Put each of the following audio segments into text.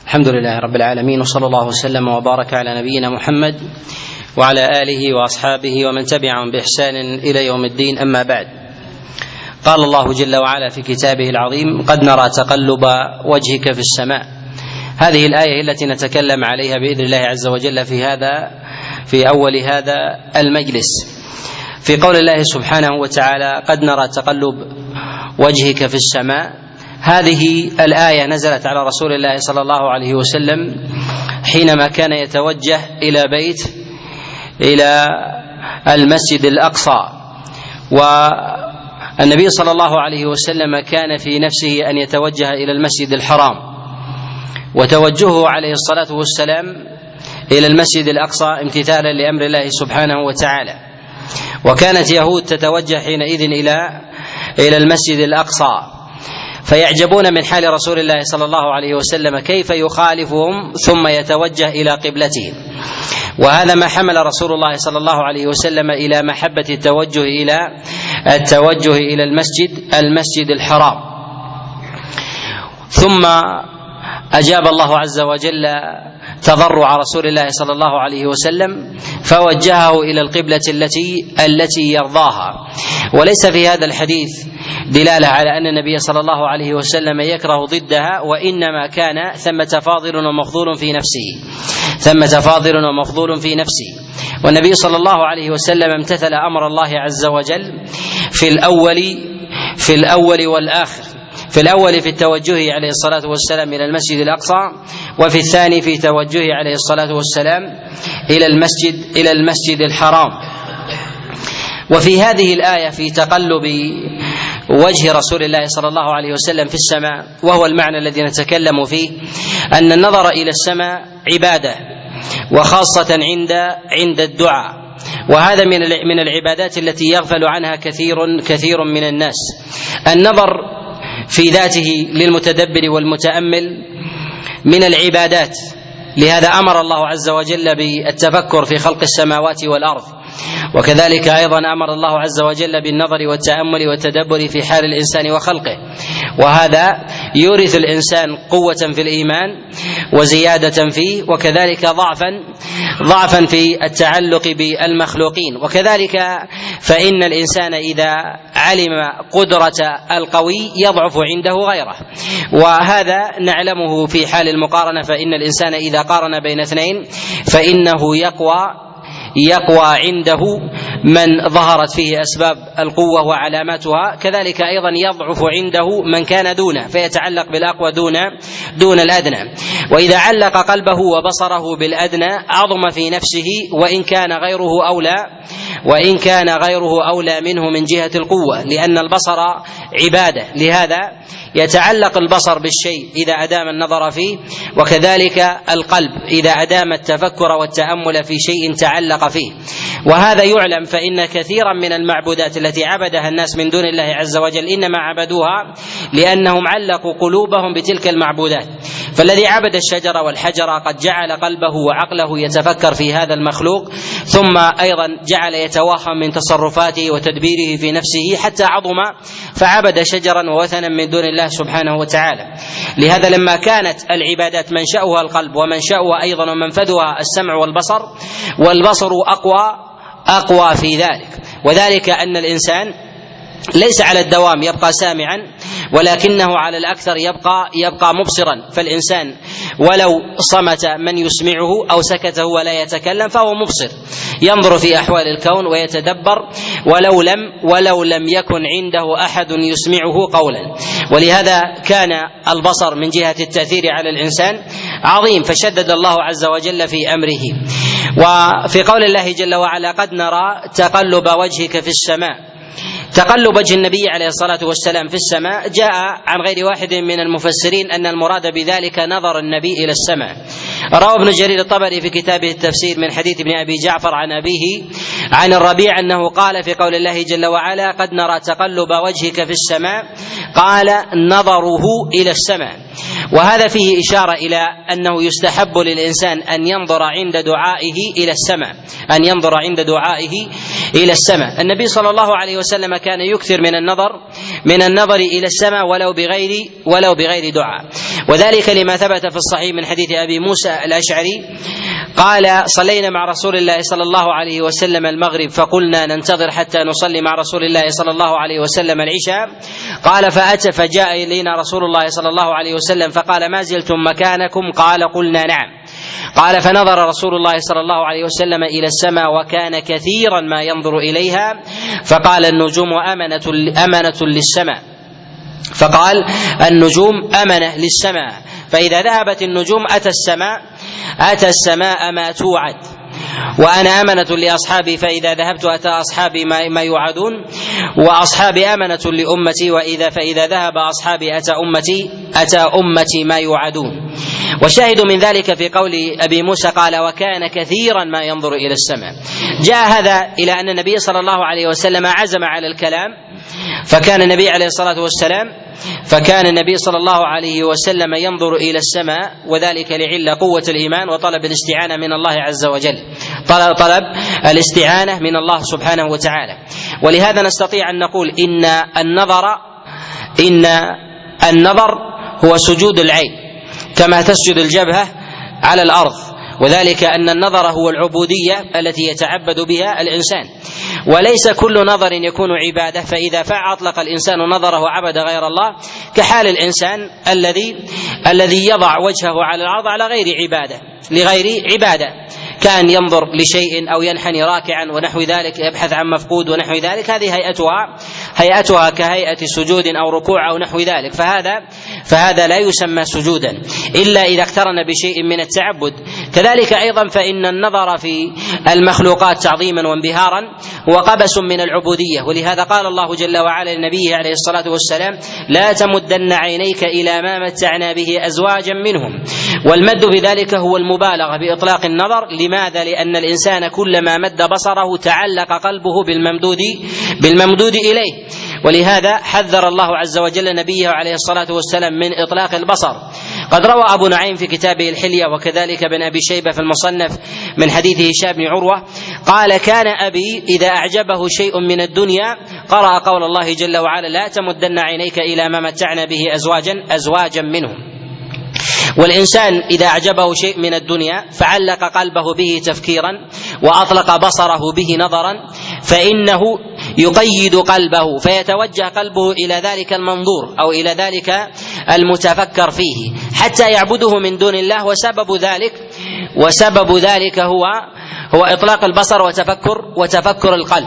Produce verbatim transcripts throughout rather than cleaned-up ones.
الحمد لله رب العالمين، وصلى الله وسلم وبارك على نبينا محمد وعلى آله وأصحابه ومن تبعهم بإحسان إلى يوم الدين. أما بعد، قال الله جل وعلا في كتابه العظيم: قد نرى تقلب وجهك في السماء. هذه الآية التي نتكلم عليها بإذن الله عز وجل في هذا في أول هذا المجلس، في قول الله سبحانه وتعالى: قد نرى تقلب وجهك في السماء. هذه الآية نزلت على رسول الله صلى الله عليه وسلم حينما كان يتوجه إلى بيت إلى المسجد الأقصى، والنبي صلى الله عليه وسلم كان في نفسه أن يتوجه إلى المسجد الحرام، وتوجهه عليه الصلاة والسلام إلى المسجد الأقصى امتثالا لأمر الله سبحانه وتعالى. وكانت يهود تتوجه حينئذ إلى إلى المسجد الأقصى، فيعجبون من حال رسول الله صلى الله عليه وسلم كيف يخالفهم ثم يتوجه إلى قبلتهم. وهذا ما حمل رسول الله صلى الله عليه وسلم إلى محبة التوجه إلى التوجه إلى المسجد المسجد الحرام. ثم أجاب الله عز وجل تضرع رسول الله صلى الله عليه وسلم فوجهه إلى القبلة التي التي يرضاها. وليس في هذا الحديث دلالة على أن النبي صلى الله عليه وسلم يكره ضدها، وإنما كان ثمة فاضل ومفضول في نفسه ثمة فاضل ومفضول في نفسه والنبي صلى الله عليه وسلم امتثل أمر الله عز وجل في الأول في الأول والآخر. في الأول في التوجه عليه الصلاة والسلام إلى المسجد الأقصى، وفي الثاني في توجهه عليه الصلاة والسلام إلى المسجد إلى المسجد الحرام. وفي هذه الآية في تقلب وجه رسول الله صلى الله عليه وسلم في السماء، وهو المعنى الذي نتكلم فيه، أن النظر إلى السماء عبادة، وخاصة عند عند الدعاء، وهذا من من العبادات التي يغفل عنها كثير كثير من الناس. النظر في ذاته للمتدبر والمتأمل من العبادات، لهذا أمر الله عز وجل بالتفكر في خلق السماوات والأرض، وكذلك أيضا أمر الله عز وجل بالنظر والتأمل والتدبر في حال الإنسان وخلقه، وهذا يورث الإنسان قوة في الإيمان وزيادة فيه، وكذلك ضعفا ضعفا في التعلق بالمخلوقين. وكذلك فإن الإنسان إذا علم قدرة القوي يضعف عنده غيره، وهذا نعلمه في حال المقارنة، فإن الإنسان إذا قارن بين اثنين فإنه يقوى يقوى عنده من ظهرت فيه أسباب القوة وعلاماتها، كذلك أيضا يضعف عنده من كان دونه، فيتعلق بالأقوى دون دون الأدنى. وإذا علق قلبه وبصره بالأدنى عظم في نفسه، وإن كان غيره أولى وإن كان غيره أولى منه من جهة القوة، لأن البصر عبادة، لهذا يتعلق البصر بالشيء إذا أدام النظر فيه، وكذلك القلب إذا أدام التفكر والتأمل في شيء تعلق فيه. وهذا يعلم، فإن كثيرا من المعبودات التي عبدها الناس من دون الله عز وجل إنما عبدوها لأنهم علقوا قلوبهم بتلك المعبودات. فالذي عبد الشجر والحجر قد جعل قلبه وعقله يتفكر في هذا المخلوق، ثم أيضا جعل يتوهم من تصرفاته وتدبيره في نفسه حتى عظم فعبد شجرا ووثنا من دون الله سبحانه وتعالى. لهذا لما كانت العبادات منشأها القلب ومنشأها أيضا ومنفذها السمع والبصر، والبصر أقوى أقوى في ذلك، وذلك أن الإنسان ليس على الدوام يبقى سامعا، ولكنه على الأكثر يبقى يبقى مبصرا. فالإنسان ولو صمت من يسمعه أو سكت هو لا يتكلم فهو مبصر، ينظر في أحوال الكون ويتدبر ولو لم ولو لم يكن عنده أحد يسمعه قولا. ولهذا كان البصر من جهة التأثير على الإنسان عظيم، فشدد الله عز وجل في أمره. وفي قول الله جل وعلا: قد نرى تقلب وجهك في السماء. تقلب وجه النبي عليه الصلاة والسلام في السماء جاء عن غير واحد من المفسرين أن المراد بذلك نظر النبي إلى السماء. روى ابن جرير الطبري في كتابه التفسير من حديث ابن أبي جعفر عن أبيه عن الربيع أنه قال في قول الله جل وعلا: قد نرى تقلب وجهك في السماء، قال نظره إلى السماء. وهذا فيه إشارة إلى أنه يستحب للإنسان أن ينظر عند دعائه إلى السماء أن ينظر عند دعائه إلى السماء. النبي صلى الله عليه وسلم كان يكثر من النظر من النظر إلى السماء ولو بغير ولو بغير دعاء. وذلك لما ثبت في الصحيح من حديث أبي موسى الأشعري قال: صلينا مع رسول الله صلى الله عليه وسلم المغرب فقلنا ننتظر حتى نصلي مع رسول الله صلى الله عليه وسلم العشاء. قال: فأتى فجاء إلينا رسول الله صلى الله عليه وسلم فقال: ما زلتم مكانكم؟ قال: قلنا نعم. قال: فنظر رسول الله صلى الله عليه وسلم إلى السماء وكان كثيرا ما ينظر إليها فقال: النجوم أمنة أمنة للسماء فقال النجوم أمنة للسماء فإذا ذهبت النجوم أتى السماء أتى السماء ما توعد، وأنا أمنة لأصحابي فإذا ذهبت أتى أصحابي ما يوعدون، وأصحابي أمنة لأمتي وإذا فإذا ذهب أصحابي أتى أمتي أتى أمتي ما يوعدون. وشاهد من ذلك في قول أبي موسى قال: وكان كثيرا ما ينظر إلى السماء. جاء هذا إلى أن النبي صلى الله عليه وسلم عزم على الكلام، فكان النبي عليه الصلاة والسلام فكان النبي صلى الله عليه وسلم ينظر إلى السماء، وذلك لعلة قوة الإيمان وطلب الاستعانة من الله عز وجل، طلب, طلب الاستعانة من الله سبحانه وتعالى. ولهذا نستطيع أن نقول إن النظر إن النظر هو سجود العين كما تسجد الجبهة على الأرض، وذلك أن النظر هو العبودية التي يتعبد بها الإنسان، وليس كل نظر يكون عبادة. فإذا فأطلق الإنسان نظره عبد غير الله كحال الإنسان الذي الذي يضع وجهه على الأرض على غير عبادة لغير عبادة، كان ينظر لشيء أو ينحني راكعا ونحو ذلك، يبحث عن مفقود ونحو ذلك، هذه هيئتها هيئتها كهيئة سجود أو ركوع أو نحو ذلك، فهذا فهذا لا يسمى سجودا إلا إذا اقترن بشيء من التعبد. كذلك أيضا فإن النظر في المخلوقات تعظيما وانبهارا هو قبس من العبودية، ولهذا قال الله جل وعلا لنبيه عليه الصلاة والسلام: لا تمدن عينيك إلى ما متعنا به أزواجا منهم. والمد بذلك هو المبالغة بإطلاق النظر. لماذا؟ لأن الإنسان كلما مد بصره تعلق قلبه بالممدود بالممدود إليه، ولهذا حذر الله عز وجل نبيه عليه الصلاة والسلام من إطلاق البصر. قد روى أبو نعيم في كتابه الحلية وكذلك بن أبي شيبة في المصنف من حديث هشام بن عروة قال: كان أبي إذا أعجبه شيء من الدنيا قرأ قول الله جل وعلا: لا تمدن عينيك إلى ما متعنا به أزواجا أزواجا منهم. والإنسان إذا أعجبه شيء من الدنيا فعلق قلبه به تفكيرا وأطلق بصره به نظرا فإنه يقيد قلبه فيتوجه قلبه إلى ذلك المنظور أو إلى ذلك المتفكر فيه حتى يعبده من دون الله. وسبب ذلك وسبب ذلك هو هو إطلاق البصر وتفكر وتفكر القلب.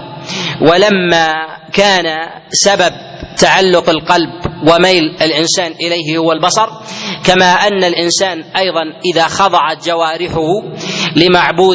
ولما كان سبب تعلق القلب وميل الإنسان إليه هو البصر، كما أن الإنسان أيضا إذا خضعت جوارحه لمعبود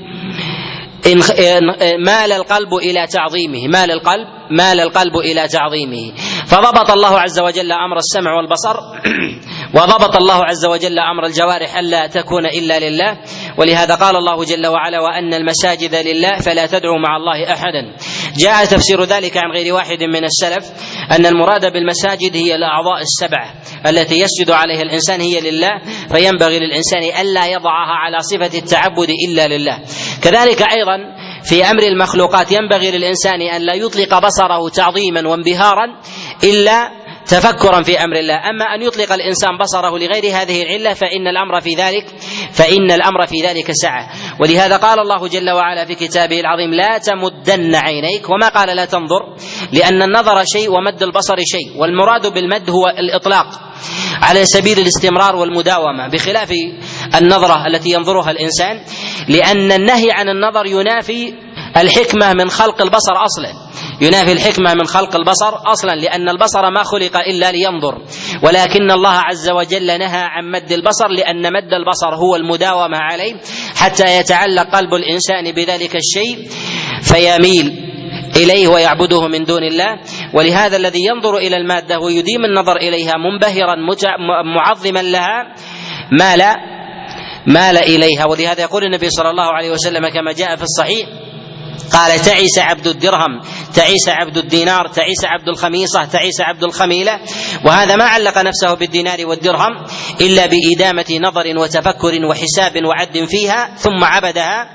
إن مال القلب إلى تعظيمه مال القلب مال القلب إلى تعظيمه. فضبط الله عز وجل أمر السمع والبصر وضبط الله عز وجل أمر الجوارح ألا تكون إلا لله. ولهذا قال الله جل وعلا: وأن المساجد لله فلا تدعوا مع الله أحدا. جاء تفسير ذلك عن غير واحد من السلف أن المراد بالمساجد هي الأعضاء السبعة التي يسجد عليها الإنسان هي لله، فينبغي للإنسان ألا يضعها على صفة التعبد إلا لله. كذلك أيضا في أمر المخلوقات ينبغي للإنسان أن لا يطلق بصره تعظيما وانبهارا إلا تفكرا في أمر الله. أما أن يطلق الإنسان بصره لغير هذه العلة فإن الأمر في ذلك فإن الأمر في ذلك سعة. ولهذا قال الله جل وعلا في كتابه العظيم: لا تمدن عينيك، وما قال لا تنظر، لأن النظر شيء ومد البصر شيء، والمراد بالمد هو الإطلاق على سبيل الاستمرار والمداومة، بخلاف النظرة التي ينظرها الإنسان، لأن النهي عن النظر ينافي الحكمة من خلق البصر أصلا ينافي الحكمة من خلق البصر أصلا لأن البصر ما خلق إلا لينظر، ولكن الله عز وجل نهى عن مد البصر لأن مد البصر هو المداومة عليه حتى يتعلق قلب الإنسان بذلك الشيء فيميل إليه ويعبده من دون الله. ولهذا الذي ينظر إلى المادة ويديم النظر إليها منبهرا معظما لها مال مال إليها. ولهذا يقول النبي صلى الله عليه وسلم كما جاء في الصحيح قال: تعيس عبد الدرهم، تعيس عبد الدينار، تعيس عبد الخميصة، تعيس عبد الخميلة. وهذا ما علق نفسه بالدينار والدرهم إلا بإدامة نظر وتفكر وحساب وعد فيها ثم عبدها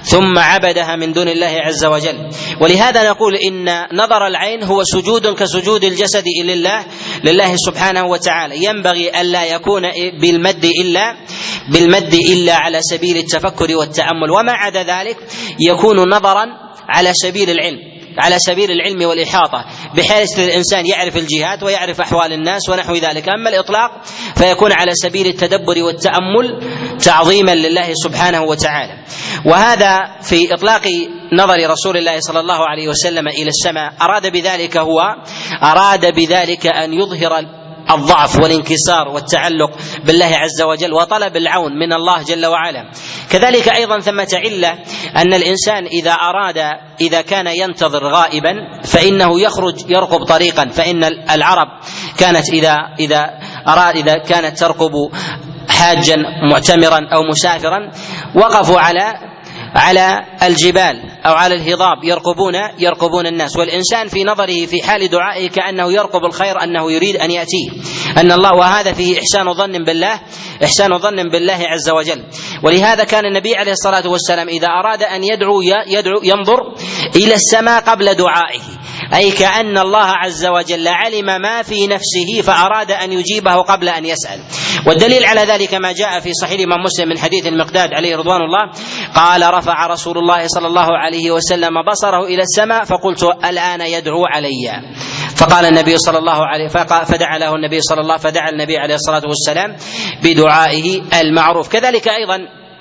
ثم عبدها من دون الله عز وجل. ولهذا نقول إن نظر العين هو سجود كسجود الجسد لله لله سبحانه وتعالى، ينبغي ألا يكون بالمد إلا بالمد إلا على سبيل التفكر والتأمل، وما عدا ذلك يكون نظرا على سبيل العلم على سبيل العلم والإحاطة، بحيث الإنسان يعرف الجهات ويعرف أحوال الناس ونحو ذلك. أما الإطلاق فيكون على سبيل التدبر والتأمل تعظيما لله سبحانه وتعالى. وهذا في إطلاق نظر رسول الله صلى الله عليه وسلم إلى السماء أراد بذلك هو أراد بذلك أن يظهر الضعف والانكسار والتعلق بالله عز وجل وطلب العون من الله جل وعلا. كذلك أيضا ثمة علة أن الإنسان إذا أراد إذا كان ينتظر غائبا فإنه يخرج يرقب طريقا، فإن العرب كانت إذا إذا أراد إذا كانت ترقب حاجا معتمرا أو مسافرا وقفوا على على الجبال أو على الهضاب يرقبون يرقبون الناس، والإنسان في نظره في حال دعائه كأنه يرقب الخير أنه يريد أن يأتيه أن الله، وهذا فيه إحسان ظن بالله إحسان ظن بالله عز وجل. ولهذا كان النبي عليه الصلاة والسلام إذا أراد أن يدعو يدعو ينظر إلى السماء قبل دعائه، أي كأن الله عز وجل علم ما في نفسه فأراد أن يجيبه قبل أن يسأل. والدليل على ذلك ما جاء في صحيح الإمام مسلم من حديث المقداد عليه رضوان الله قال: رفع رسول الله صلى الله عليه وسلم بصره إلى السماء فقلت الآن يدعو علي، فقال النبي صلى الله عليه فدعا له النبي صلى الله فدعا النبي عليه الصلاة والسلام بدعائه المعروف. كذلك أيضا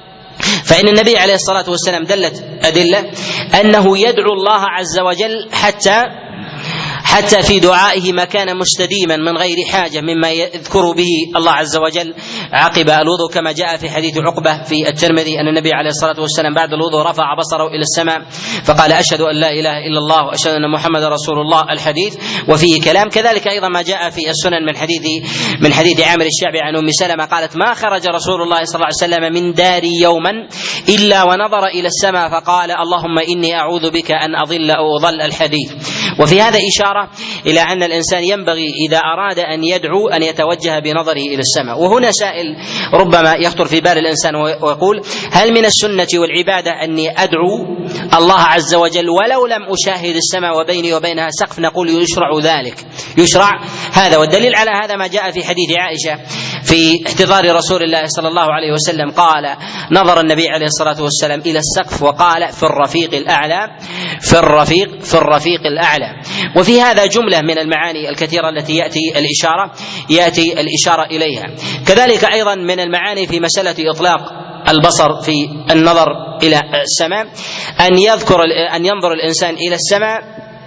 فإن النبي عليه الصلاة والسلام دلت أدلة أنه يدعو الله عز وجل حتى حتى في دعائه ما كان مستديما من غير حاجة مما يذكر به الله عز وجل عقب الوضوء، كما جاء في حديث عقبة في الترمذي أن النبي عليه الصلاة والسلام بعد الوضوء رفع بصره إلى السماء فقال: أشهد أن لا إله إلا الله وأشهد أن محمد رسول الله، الحديث وفيه كلام. كذلك أيضا ما جاء في السنن من حديث من حديث عامر الشعبي عن أم سلمة قالت: ما خرج رسول الله صلى الله عليه وسلم من داري يوما إلا ونظر إلى السماء فقال: اللهم إني أعوذ بك أن أضل أو أضل، الحديث. وفي هذا إشارة إلى أن الإنسان ينبغي إذا أراد أن يدعو أن يتوجه بنظره إلى السماء. وهنا سائل ربما يخطر في بال الإنسان ويقول: هل من السنة والعبادة أني أدعو الله عز وجل ولو لم أشاهد السماء وبيني وبينها سقف؟ نقول: يشرع ذلك يشرع هذا. والدليل على هذا ما جاء في حديث عائشة في احتضار رسول الله صلى الله عليه وسلم قال: نظر النبي عليه الصلاة والسلام إلى السقف وقال: في الرفيق الأعلى في الرفيق في الرفيق الأعلى. وفي هذا جملة من المعاني الكثيرة التي يأتي الإشارة يأتي الإشارة إليها. كذلك أيضا من المعاني في مسألة إطلاق البصر في النظر إلى السماء أن يذكر أن ينظر الإنسان إلى السماء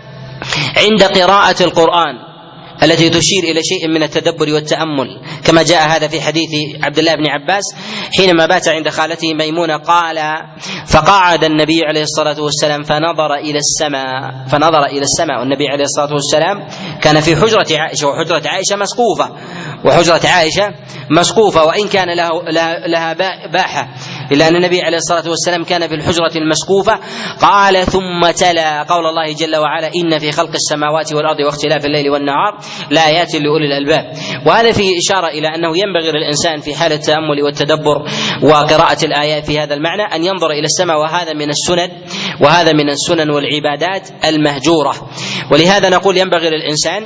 عند قراءة القرآن التي تشير إلى شيء من التدبر والتأمل، كما جاء هذا في حديث عبد الله بن عباس حينما بات عند خالته ميمونة قال: فقعد النبي عليه الصلاة والسلام فنظر إلى السماء فنظر إلى السماء والنبي عليه الصلاة والسلام كان في حجرة عائشة، وحجرة عائشة مسقوفة وحجرة عائشة مسقوفة وإن كان له لها باحة، إلا أن النبي عليه الصلاة والسلام كان في الحجرة المسقوفة. قال: ثم تلا قول الله جل وعلا: إن في خلق السماوات والأرض واختلاف الليل والنهار لآيات لأولي الألباب. وهذا فيه إشارة إلى أنه ينبغي للإنسان في حال التأمل والتدبر وقراءة الآيات في هذا المعنى أن ينظر إلى السماء، وهذا من السنن وهذا من السنن والعبادات المهجورة. ولهذا نقول ينبغي للإنسان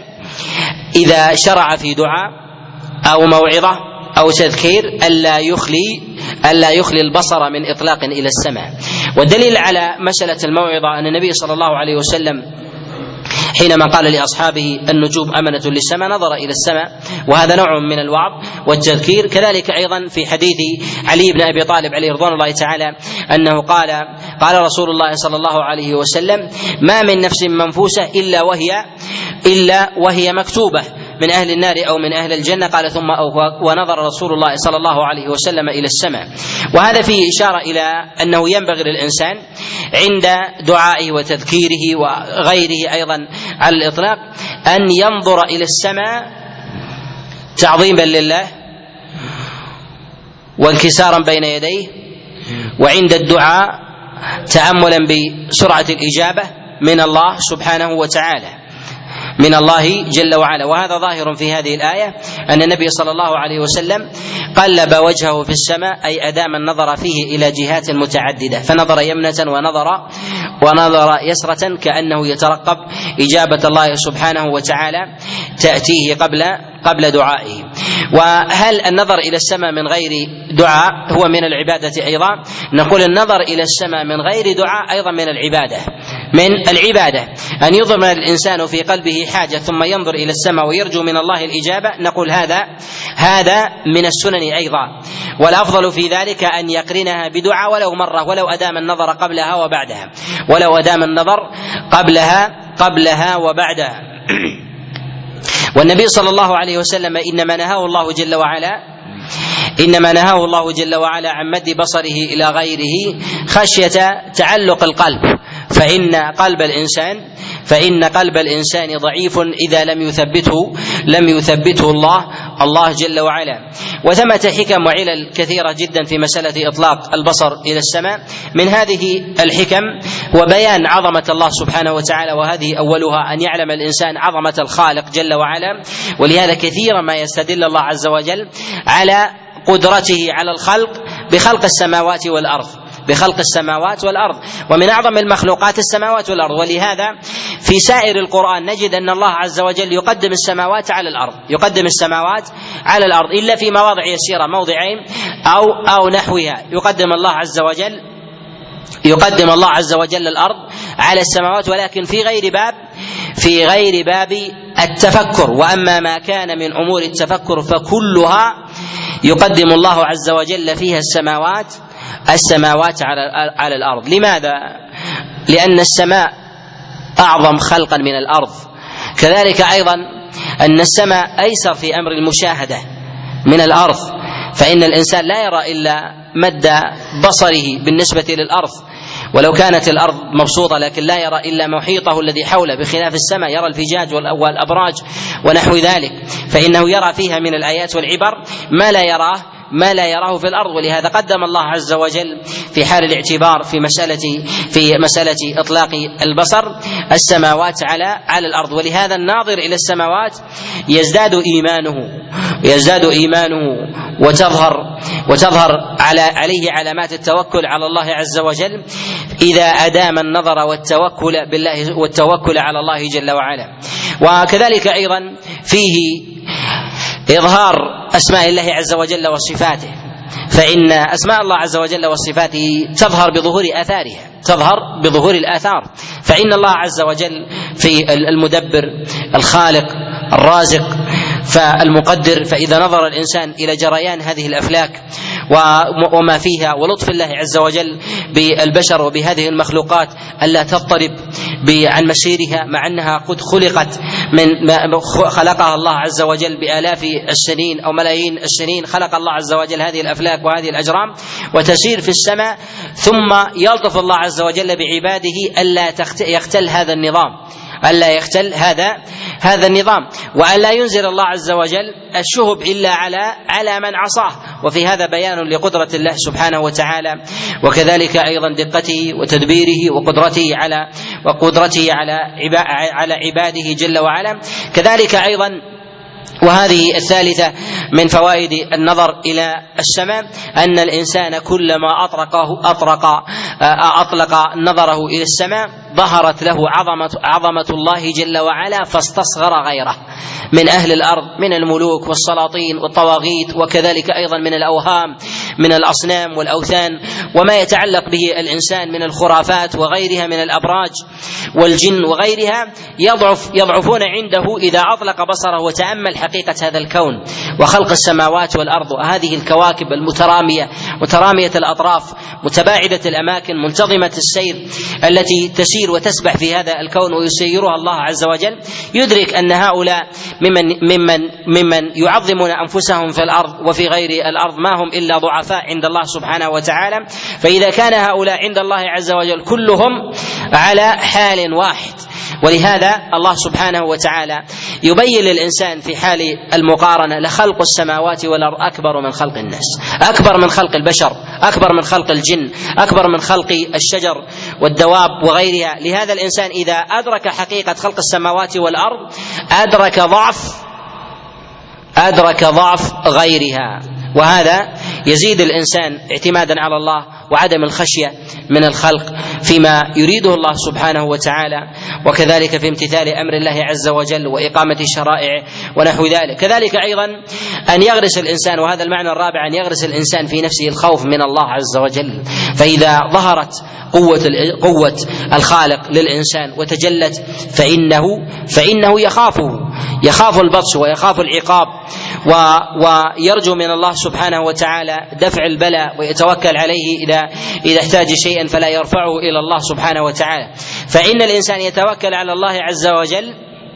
إذا شرع في دعاء أو موعظة أو تذكير ألا يخلي ألا يخلي البصر من إطلاق إلى السماء. والدليل على مسألة الموعظة أن النبي صلى الله عليه وسلم حينما قال لأصحابه: النجوم أمنة للسماء، نظر إلى السماء، وهذا نوع من الوعظ والتذكير. كذلك أيضا في حديث علي بن أبي طالب عليه رضوان الله تعالى أنه قال قال رسول الله صلى الله عليه وسلم: ما من نفس منفوسة إلا وهي إلا وهي مكتوبة من أهل النار أو من أهل الجنة. قال: ثم ونظر رسول الله صلى الله عليه وسلم إلى السماء. وهذا فيه إشارة إلى أنه ينبغي للإنسان عند دعائه وتذكيره وغيره أيضا على الإطلاق أن ينظر إلى السماء تعظيما لله وانكسارا بين يديه، وعند الدعاء تأملا بسرعة الإجابة من الله سبحانه وتعالى. من الله جل وعلا. وهذا ظاهر في هذه الآية أن النبي صلى الله عليه وسلم قلب وجهه في السماء، أي أدام النظر فيه إلى جهات متعددة، فنظر يمنة ونظر ونظر يسرة كأنه يترقب إجابة الله سبحانه وتعالى تأتيه قبل قبل دعائه. وهل النظر إلى السماء من غير دعاء هو من العبادة أيضا؟ نقول النظر إلى السماء من غير دعاء أيضا من العبادة من العبادة أن يضمن الإنسان في قلبه حاجة ثم ينظر إلى السماء ويرجو من الله الإجابة، نقول هذا هذا من السنن أيضا، والأفضل في ذلك أن يقرنها بدعاء ولو مرة، ولو أدام النظر قبلها وبعدها ولو أدام النظر قبلها قبلها وبعدها. والنبي صلى الله عليه وسلم إنما نهاه الله جل وعلا إنما نهاه الله جل وعلا عن مد بصره إلى غيره خشية تعلق القلب، فإن قلب الإنسان فإن قلب الإنسان ضعيف إذا لم يثبته لم يثبته الله الله جل وعلا. وثمة حكم وعلل كثيرة جدا في مسألة إطلاق البصر إلى السماء. من هذه الحكم هو بيان عظمة الله سبحانه وتعالى، وهذه أولها أن يعلم الإنسان عظمة الخالق جل وعلا، ولهذا كثيرا ما يستدل الله عز وجل على قدرته على الخلق بخلق السماوات والأرض بخلق السماوات والأرض ومن أعظم المخلوقات السماوات والأرض. ولهذا في سائر القرآن نجد أن الله عز وجل يقدم السماوات على الأرض يقدم السماوات على الأرض إلا في مواضع يسيرة، موضعين أو أو نحوها، يقدم الله عز وجل يقدم الله عز وجل الأرض على السماوات، ولكن في غير باب في غير باب التفكر. وأما ما كان من أمور التفكر فكلها يقدم الله عز وجل فيها السماوات السماوات على على الأرض. لماذا؟ لأن السماء أعظم خلقا من الأرض، كذلك أيضا أن السماء أيسر في أمر المشاهدة من الأرض، فإن الإنسان لا يرى إلا مد بصره بالنسبة للأرض، ولو كانت الأرض مبسوطة لكن لا يرى إلا محيطه الذي حوله، بخلاف السماء يرى الفجاج والأبراج ونحو ذلك، فإنه يرى فيها من الآيات والعبر ما لا يراه ما لا يراه في الأرض. ولهذا قدم الله عز وجل في حال الاعتبار في مسألة في مسألة إطلاق البصر السماوات على على الأرض. ولهذا الناظر إلى السماوات يزداد إيمانه يزداد إيمانه وتظهر وتظهر على عليه علامات التوكل على الله عز وجل إذا أدام النظر والتوكل بالله والتوكل على الله جل وعلا. وكذلك أيضا فيه إظهار أسماء الله عز وجل وصفاته، فإن أسماء الله عز وجل وصفاته تظهر بظهور آثارها تظهر بظهور الآثار فإن الله عز وجل في المدبر الخالق الرازق فالمقدر، فإذا نظر الإنسان إلى جريان هذه الأفلاك وما فيها ولطف الله عز وجل بالبشر وبهذه المخلوقات ألا تضطرب عن مسيرها، مع أنها قد خلقت من خلقها الله عز وجل بآلاف السنين أو ملايين السنين، خلق الله عز وجل هذه الأفلاك وهذه الأجرام وتسير في السماء، ثم يلطف الله عز وجل بعباده ألا يختل هذا النظام ألا يختل هذا هذا النظام وألا ينزل الله عز وجل الشهب إلا على على من عصاه. وفي هذا بيان لقدرة الله سبحانه وتعالى، وكذلك أيضا دقته وتدبيره وقدرته على وقدرته على على عباده جل وعلا. كذلك أيضا وهذه الثالثة من فوائد النظر إلى السماء أن الإنسان كلما أطرقه أطرق أطلق نظره إلى السماء ظهرت له عظمة عظمة الله جل وعلا، فاستصغر غيره من أهل الأرض من الملوك والسلاطين والطواغيت، وكذلك أيضا من الأوهام من الأصنام والأوثان وما يتعلق به الإنسان من الخرافات وغيرها من الأبراج والجن وغيرها، يضعف يضعفون عنده إذا أطلق بصره وتأمل حقيقة هذا الكون وخلق السماوات والأرض وهذه الكواكب المترامية مترامية الأطراف متباعدة الأماكن منتظمة السير التي تسير وتسبح في هذا الكون ويسيرها الله عز وجل، يدرك أن هؤلاء ممن ممن ممن يعظمون أنفسهم في الأرض وفي غير الأرض ما هم إلا ضعفاء شرفاء عند الله سبحانه وتعالى. فإذا كان هؤلاء عند الله عز وجل كلهم على حال واحد، ولهذا الله سبحانه وتعالى يبين للإنسان في حال المقارنة لخلق السماوات والأرض أكبر من خلق الناس، أكبر من خلق البشر، أكبر من خلق الجن، أكبر من خلق الشجر والدواب وغيرها. لهذا الإنسان إذا أدرك حقيقة خلق السماوات والأرض أدرك ضعف أدرك ضعف غيرها، وهذا يزيد الإنسان اعتمادا على الله وعدم الخشية من الخلق فيما يريده الله سبحانه وتعالى، وكذلك في امتثال أمر الله عز وجل وإقامة الشرائع ونحو ذلك. كذلك أيضا أن يغرس الإنسان، وهذا المعنى الرابع، أن يغرس الإنسان في نفسه الخوف من الله عز وجل. فإذا ظهرت قوة قوة الخالق للإنسان وتجلت فإنه فإنه يخافه، يخاف البطش ويخاف العقاب، ويرجو من الله سبحانه وتعالى دفع البلاء ويتوكل عليه إذا إذا احتاج شيئا فلا يرفعه إلى الله سبحانه وتعالى. فإن الإنسان يتوكل على الله عز وجل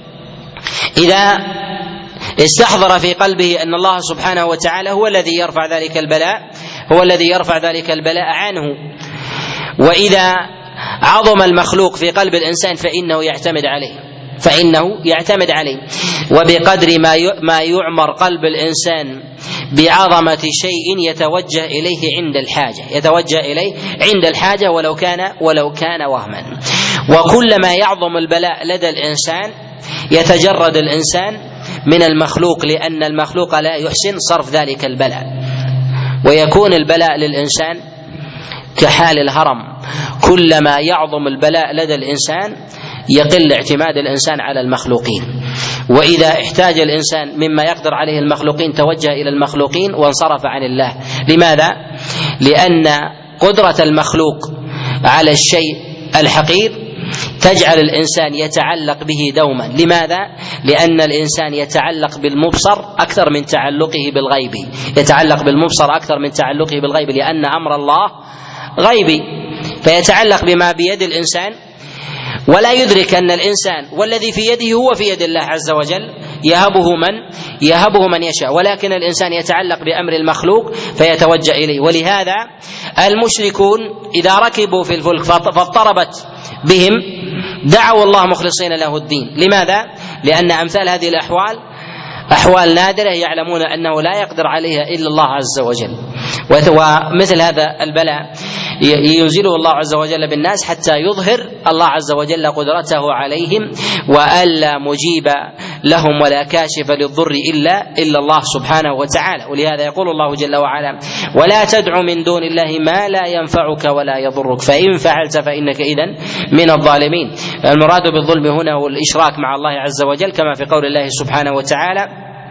إذا استحضر في قلبه أن الله سبحانه وتعالى هو الذي يرفع ذلك البلاء هو الذي يرفع ذلك البلاء عنه. وإذا عظم المخلوق في قلب الإنسان فإنه يعتمد عليه فإنه يعتمد عليه وبقدر ما ما يعمر قلب الإنسان بعظمة شيء يتوجه إليه عند الحاجة يتوجه إليه عند الحاجة ولو كان ولو كان وهما. وكلما يعظم البلاء لدى الإنسان يتجرد الإنسان من المخلوق، لأن المخلوق لا يحسن صرف ذلك البلاء، ويكون البلاء للإنسان كحال الهرم. كلما يعظم البلاء لدى الإنسان يقل اعتماد الإنسان على المخلوقين، وإذا احتاج الإنسان مما يقدر عليه المخلوقين توجه إلى المخلوقين وانصرف عن الله. لماذا؟ لأن قدرة المخلوق على الشيء الحقير تجعل الإنسان يتعلق به دوما. لماذا؟ لأن الإنسان يتعلق بالمبصر أكثر من تعلقه بالغيب يتعلق بالمبصر أكثر من تعلقه بالغيب لأن أمر الله غيبي، فيتعلق بما بيد الإنسان ولا يدرك أن الإنسان والذي في يده هو في يد الله عز وجل يهبه من يهبه من يشاء، ولكن الإنسان يتعلق بأمر المخلوق فيتوجه إليه. ولهذا المشركون إذا ركبوا في الفلك فاضطربت بهم دعوا الله مخلصين له الدين. لماذا؟ لأن أمثال هذه الأحوال أحوال نادرة يعلمون أنه لا يقدر عليها إلا الله عز وجل، ومثل هذا البلاء ينزله الله عز وجل بالناس حتى يظهر الله عز وجل قدرته عليهم وألا مجيب لهم ولا كاشف للضر إلا إلا الله سبحانه وتعالى. ولهذا يقول الله جل وعلا: ولا تدع من دون الله ما لا ينفعك ولا يضرك فإن فعلت فإنك إذن من الظالمين. المراد بالظلم هنا هو الإشراك مع الله عز وجل، كما في قول الله سبحانه وتعالى: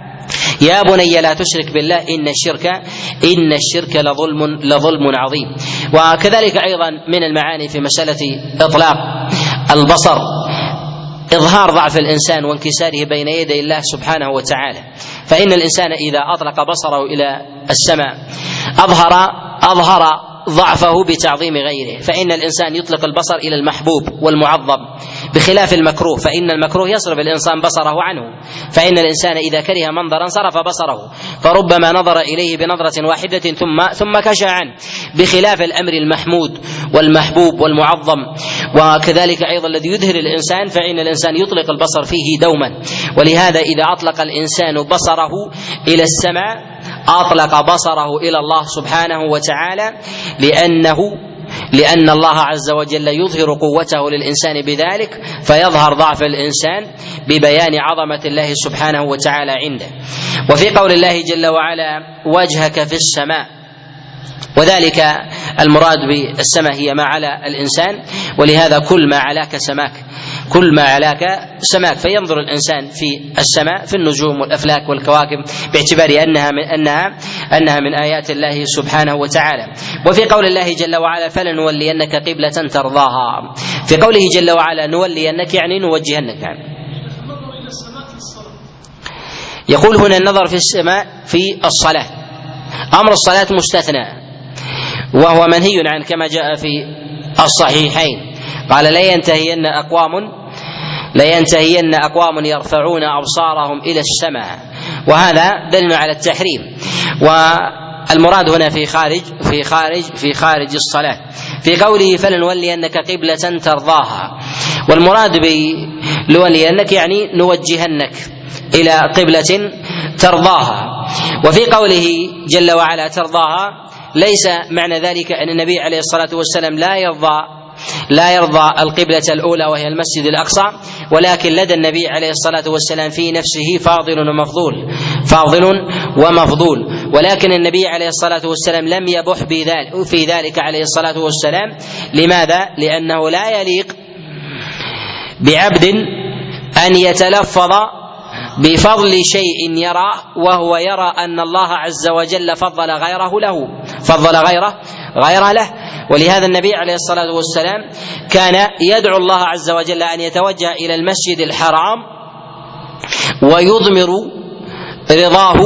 يا بني لا تشرك بالله إن الشرك إن الشرك لظلم لظلم عظيم. وكذلك أيضا من المعاني في مسألة إطلاق البصر إظهار ضعف الإنسان وانكساره بين يدي الله سبحانه وتعالى. فإن الإنسان إذا أطلق بصره إلى السماء أظهر أظهر ضعفه بتعظيم غيره. فإن الإنسان يطلق البصر إلى المحبوب والمعظم بخلاف المكروه، فإن المكروه يصرف الإنسان بصره عنه. فإن الإنسان إذا كره منظرا صرف بصره، فربما نظر إليه بنظرة واحدة ثم ثم كشى عنه، بخلاف الأمر المحمود والمحبوب والمعظم. وكذلك أيضا الذي يدهر الإنسان فإن الإنسان يطلق البصر فيه دوما. ولهذا إذا أطلق الإنسان بصره إلى السماء أطلق بصره إلى الله سبحانه وتعالى، لأنه لأن الله عز وجل يظهر قوته للإنسان بذلك، فيظهر ضعف الإنسان ببيان عظمة الله سبحانه وتعالى عنده. وفي قول الله جل وعلا: وجهك في السماء، وذلك المراد بالسماء هي ما على الإنسان، ولهذا كل ما علاك سماك كل ما علاك سماك فينظر الإنسان في السماء في النجوم والأفلاك والكواكب باعتبار أنها من أنها أنها من آيات الله سبحانه وتعالى. وفي قول الله جل وعلا: فلنولينك قبلة ترضاها، في قوله جل وعلا نولينك يعني نوجهنك، يعني يقول هنا النظر في السماء في الصلاة. أمر الصلاة مستثنى وهو منهي عنه كما جاء في الصحيحين، قال: لا ينتهين أقوام لا ينتهين أقوام يرفعون أبصارهم إلى السماء، وهذا دليل على التحريم. والمراد هنا في خارج في خارج في خارج الصلاة في قوله فلنولينك قبلة ترضاها، والمراد بلولينك يعني نوجهنك إلى قبلة ترضاها. وفي قوله جل وعلا ترضاها ليس معنى ذلك أن النبي عليه الصلاة والسلام لا يرضى لا يرضى القبلة الأولى وهي المسجد الأقصى، ولكن لدى النبي عليه الصلاة والسلام في نفسه فاضل ومفضول فاضل ومفضول ولكن النبي عليه الصلاة والسلام لم يبح في ذلك عليه الصلاة والسلام. لماذا؟ لأنه لا يليق بعبد أن يتلفظ بفضل شيء يرى وهو يرى أن الله عز وجل فضل غيره له فضل غيره غيره له. ولهذا النبي عليه الصلاة والسلام كان يدعو الله عز وجل أن يتوجه إلى المسجد الحرام ويضمر رضاه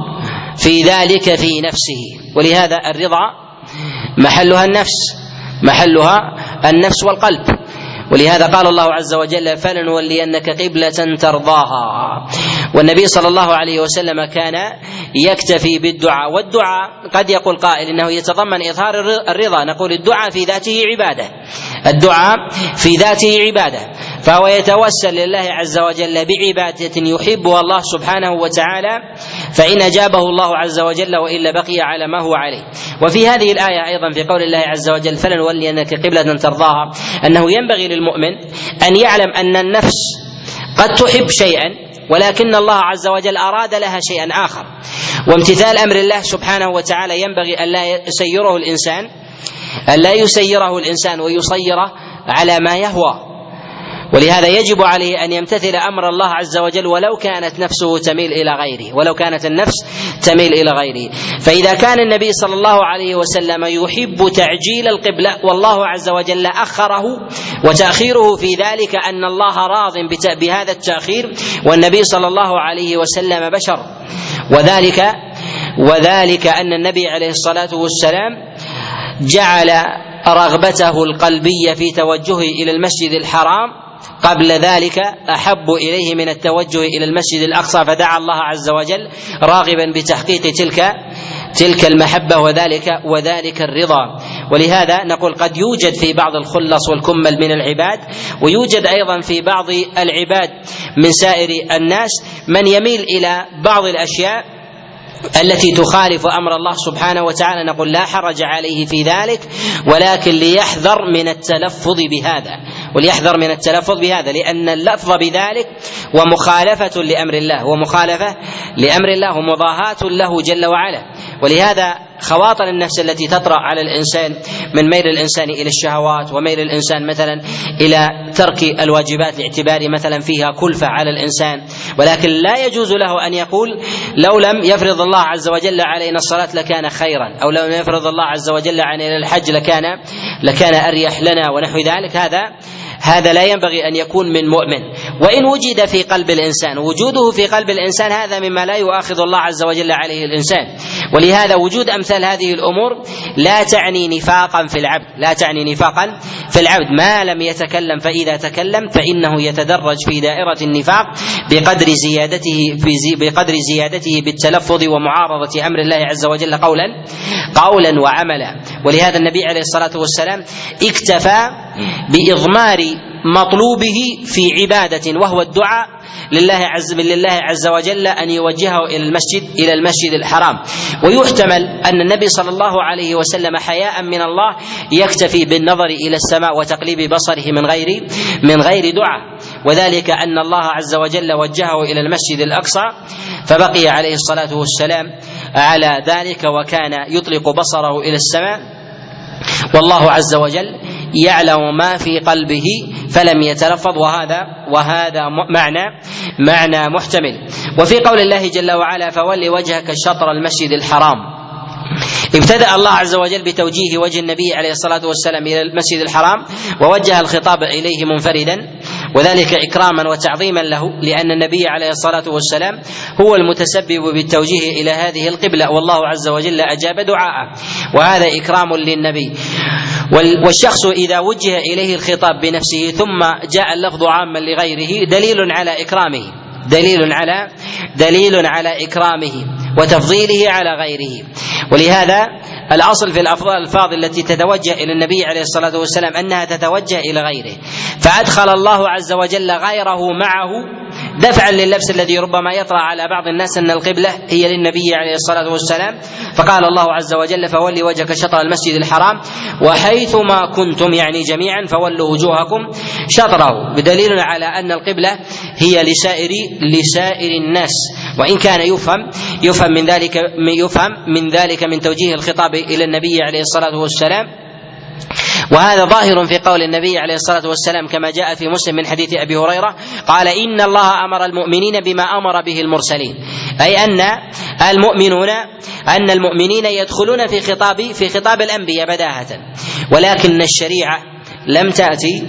في ذلك في نفسه، ولهذا الرضا محلها النفس محلها النفس والقلب. ولهذا قال الله عز وجل فلنولينك قبلة ترضاها. والنبي صلى الله عليه وسلم كان يكتفي بالدعاء، والدعاء قد يقول قائل انه يتضمن اظهار الرضا، نقول الدعاء في ذاته عباده الدعاء في ذاته عباده فهو يتوسل لله عز وجل بعبادة يحبها الله سبحانه وتعالى، فإن أجابه الله عز وجل وإلا بقي على ما هو عليه. وفي هذه الآية أيضا في قول الله عز وجل فلنولينك قبلة ترضاها أنه ينبغي للمؤمن أن يعلم أن النفس قد تحب شيئا ولكن الله عز وجل أراد لها شيئا آخر، وامتثال أمر الله سبحانه وتعالى ينبغي أن لا يسيره الإنسان أن لا يسيره الإنسان ويصيره على ما يهوى. ولهذا يجب عليه أن يمتثل أمر الله عز وجل ولو كانت نفسه تميل إلى غيره ولو كانت النفس تميل إلى غيره. فإذا كان النبي صلى الله عليه وسلم يحب تعجيل القبلة والله عز وجل أخره، وتأخيره في ذلك أن الله راض بهذا التأخير والنبي صلى الله عليه وسلم بشر، وذلك وذلك أن النبي عليه الصلاة والسلام جعل رغبته القلبية في توجهه إلى المسجد الحرام قبل ذلك أحب إليه من التوجه إلى المسجد الأقصى، فدعا الله عز وجل راغبا بتحقيق تلك تلك المحبة وذلك وذلك الرضا. ولهذا نقول قد يوجد في بعض الخلص والكمل من العباد، ويوجد أيضا في بعض العباد من سائر الناس من يميل إلى بعض الأشياء التي تخالف أمر الله سبحانه وتعالى، نقول لا حرج عليه في ذلك، ولكن ليحذر من التلفظ بهذا وليحذر من التلفظ بهذا لأن اللفظ بذلك ومخالفة لأمر الله ومخالفة لأمر الله ومضاهاة له جل وعلا. ولهذا خواطر النفس التي تطرأ على الإنسان من ميل الإنسان إلى الشهوات وميل الإنسان مثلا إلى ترك الواجبات لاعتبار مثلا فيها كلفة على الإنسان، ولكن لا يجوز له أن يقول لو لم يفرض الله عز وجل علينا الصلاة لكان خيرا، أو لو لم يفرض الله عز وجل علينا الحج لكان لكان أريح لنا ونحو ذلك. هذا هذا لا ينبغي أن يكون من مؤمن. وإن وجد في قلب الإنسان، وجوده في قلب الإنسان هذا مما لا يؤاخذ الله عز وجل عليه الإنسان. ولهذا وجود أمثال هذه الأمور لا تعني نفاقا في العبد لا تعني نفاقا في العبد ما لم يتكلم، فإذا تكلم فإنه يتدرج في دائرة النفاق بقدر زيادته في زي بقدر زيادته بالتلفظ ومعارضة أمر الله عز وجل قولا قولا وعملا. ولهذا النبي عليه الصلاة والسلام اكتفى بإضمار مطلوبه في عبادة وهو الدعاء لله عز لله عز وجل أن يوجهه إلى المسجد إلى المسجد الحرام. ويحتمل أن النبي صلى الله عليه وسلم حياء من الله يكتفي بالنظر إلى السماء وتقليب بصره من غير من غير دعاء، وذلك أن الله عز وجل وجهه إلى المسجد الأقصى فبقي عليه الصلاة والسلام على ذلك وكان يطلق بصره إلى السماء، والله عز وجل يعلم ما في قلبه فلم يتلفظ. وهذا وهذا معنى معنى محتمل. وفي قول الله جل وعلا فول وجهك شطر المسجد الحرام، ابتدأ الله عز وجل بتوجيه وجه النبي عليه الصلاة والسلام إلى المسجد الحرام ووجه الخطاب إليه منفردا، وذلك إكراما وتعظيما له، لأن النبي عليه الصلاة والسلام هو المتسبب بالتوجيه إلى هذه القبلة، والله عز وجل أجاب دعاءه، وهذا إكرام للنبي. والشخص إذا وجه إليه الخطاب بنفسه ثم جاء اللفظ عاما لغيره دليل على إكرامه دليل على دليل على إكرامه. وتفضيله على غيره. ولهذا الأصل في الألفاظ التي تتوجه إلى النبي عليه الصلاة والسلام أنها تتوجه إلى غيره، فأدخل الله عز وجل غيره معه دفعا لللبس الذي ربما يطرأ على بعض الناس أن القبلة هي للنبي عليه الصلاة والسلام، فقال الله عز وجل: فولي وجهك شطر المسجد الحرام وحيثما كنتم، يعني جميعا، فولوا وجوهكم شطره، بدليل على أن القبلة هي لسائر لسائر الناس، وإن كان يفهم يفهم من ذلك يفهم من ذلك من توجيه الخطاب إلى النبي عليه الصلاة والسلام. وهذا ظاهر في قول النبي عليه الصلاة والسلام كما جاء في مسلم من حديث أبي هريرة قال: إن الله أمر المؤمنين بما أمر به المرسلين، أي أن المؤمنون أن المؤمنين يدخلون في خطاب في خطاب الأنبياء بداهة، ولكن الشريعة لم تأتي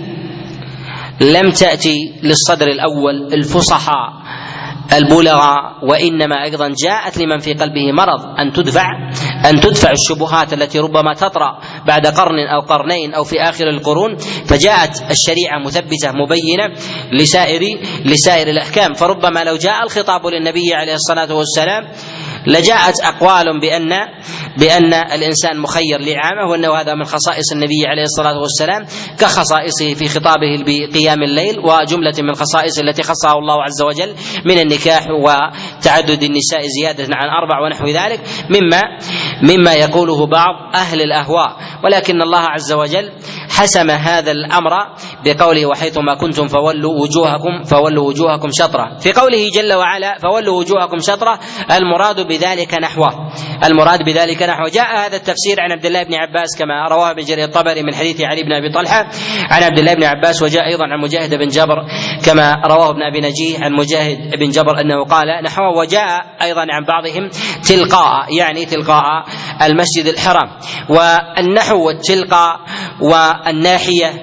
لم تأتي للصدر الأول الفصحاء البلغاء، وإنما أيضا جاءت لمن في قلبه مرض أن تدفع أن تدفع الشبهات التي ربما تطرأ بعد قرن أو قرنين أو في آخر القرون، فجاءت الشريعة مثبتة مبينة لسائر لسائر الأحكام. فربما لو جاء الخطاب للنبي عليه الصلاة والسلام لجاءت أقوال بأن بأن الإنسان مخير لعامه، وأنه هذا من خصائص النبي عليه الصلاة والسلام كخصائصه في خطابه بقيام الليل، وجملة من الخصائص التي خصها الله عز وجل من النكاح وتعدد النساء زيادة عن أربع ونحو ذلك مما مما يقوله بعض أهل الأهواء. ولكن الله عز وجل حسم هذا الأمر بقوله: وحيثما كنتم فولوا وجوهكم فولوا وجوهكم شطرة. في قوله جل وعلا: فولوا وجوهكم شطرة، المراد بذلك نحوه المراد بذلك نحوه جاء هذا التفسير عن عبد الله بن عباس كما رواه ابن جرير الطبري من حديث علي بن أبي طلحة عن عبد الله بن عباس، وجاء أيضا عن مجاهد بن جبر كما رواه ابن أبي نجيه عن مجاهد بن جبر أنه قال نحوه، وجاء أيضا عن بعضهم تلقاء، يعني تلقاء المسجد الحرام. والنحو والتلقاء والناحية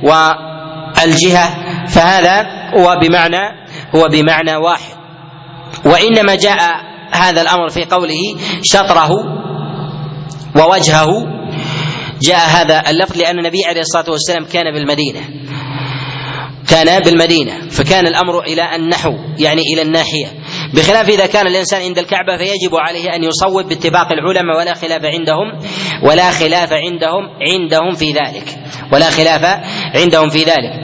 والجهة فهذا هو بمعنى هو بمعنى واحد، وإنما جاء هذا الأمر في قوله شطره ووجهه، جاء هذا اللفظ لأن النبي عليه الصلاة والسلام كان بالمدينة كان بالمدينة فكان الأمر إلى النحو، يعني إلى الناحية، بخلاف إذا كان الإنسان عند الكعبة فيجب عليه أن يصوب باتفاق العلماء ولا خلاف عندهم ولا خلاف عندهم عندهم في ذلك ولا خلاف عندهم في ذلك.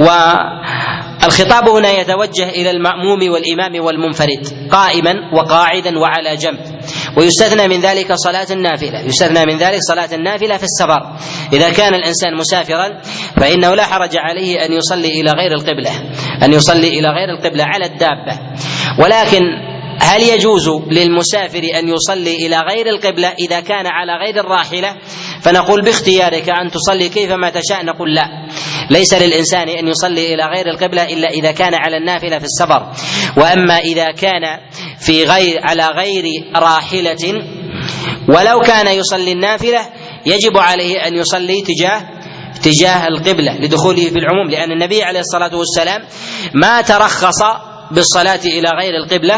والخطاب هنا يتوجه إلى المأموم والإمام والمنفرد قائما وقاعدا وعلى جنب، ويستثنى من ذلك صلاة النافلة يستثنى من ذلك صلاة النافلة في السفر. إذا كان الإنسان مسافرا فإنه لا حرج عليه أن يصلي إلى غير القبلة أن يصلي إلى غير القبلة على الدابة. ولكن هل يجوز للمسافر أن يصلي إلى غير القبلة إذا كان على غير الراحلة؟ فنقول باختيارك أن تصلي كيفما تشاء. نقول لا، ليس للإنسان أن يصلي إلى غير القبلة إلا إذا كان على النافلة في السفر. وأما إذا كان في غير على غير راحلة ولو كان يصلي النافلة يجب عليه أن يصلي تجاه تجاه القبلة لدخوله في العموم، لأن النبي عليه الصلاة والسلام ما ترخص بالصلاة إلى غير القبلة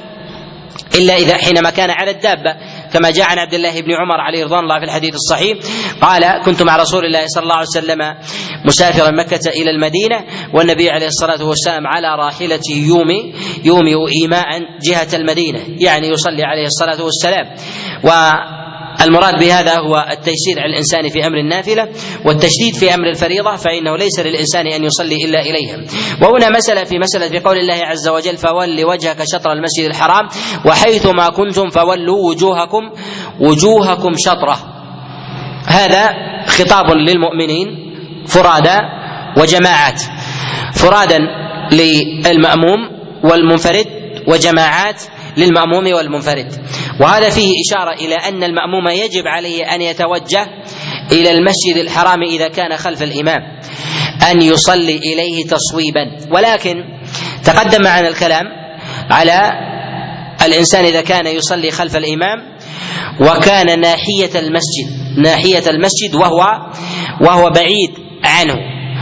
إلا إذا حينما كان على الدابة، كما جاء عن عبد الله بن عمر عليه رضوان الله في الحديث الصحيح قال: كنت مع رسول الله صلى الله عليه وسلم مسافرا مكة إلى المدينة والنبي عليه الصلاة والسلام على راحلته يومي يومي إيماء جهة المدينة، يعني يصلي عليه الصلاة والسلام. والمراد بهذا هو التيسير على الإنسان في أمر النافلة والتشديد في أمر الفريضة، فإنه ليس للإنسان أن يصلي إلا إليها. وهنا مسألة في مسألة في قول الله عز وجل: فول وجهك شطر المسجد الحرام وحيثما كنتم فولوا وجوهكم وجوهكم شطره. هذا خطاب للمؤمنين فرادا وجماعات، فرادا للمأموم والمنفرد وجماعات للمأموم والمنفرد. وهذا فيه إشارة إلى أن المأموم يجب عليه أن يتوجه إلى المسجد الحرام إذا كان خلف الإمام أن يصلي إليه تصويبا. ولكن تقدم معنا الكلام على الإنسان إذا كان يصلي خلف الإمام وكان ناحية المسجد ناحية المسجد وهو وهو بعيد عنه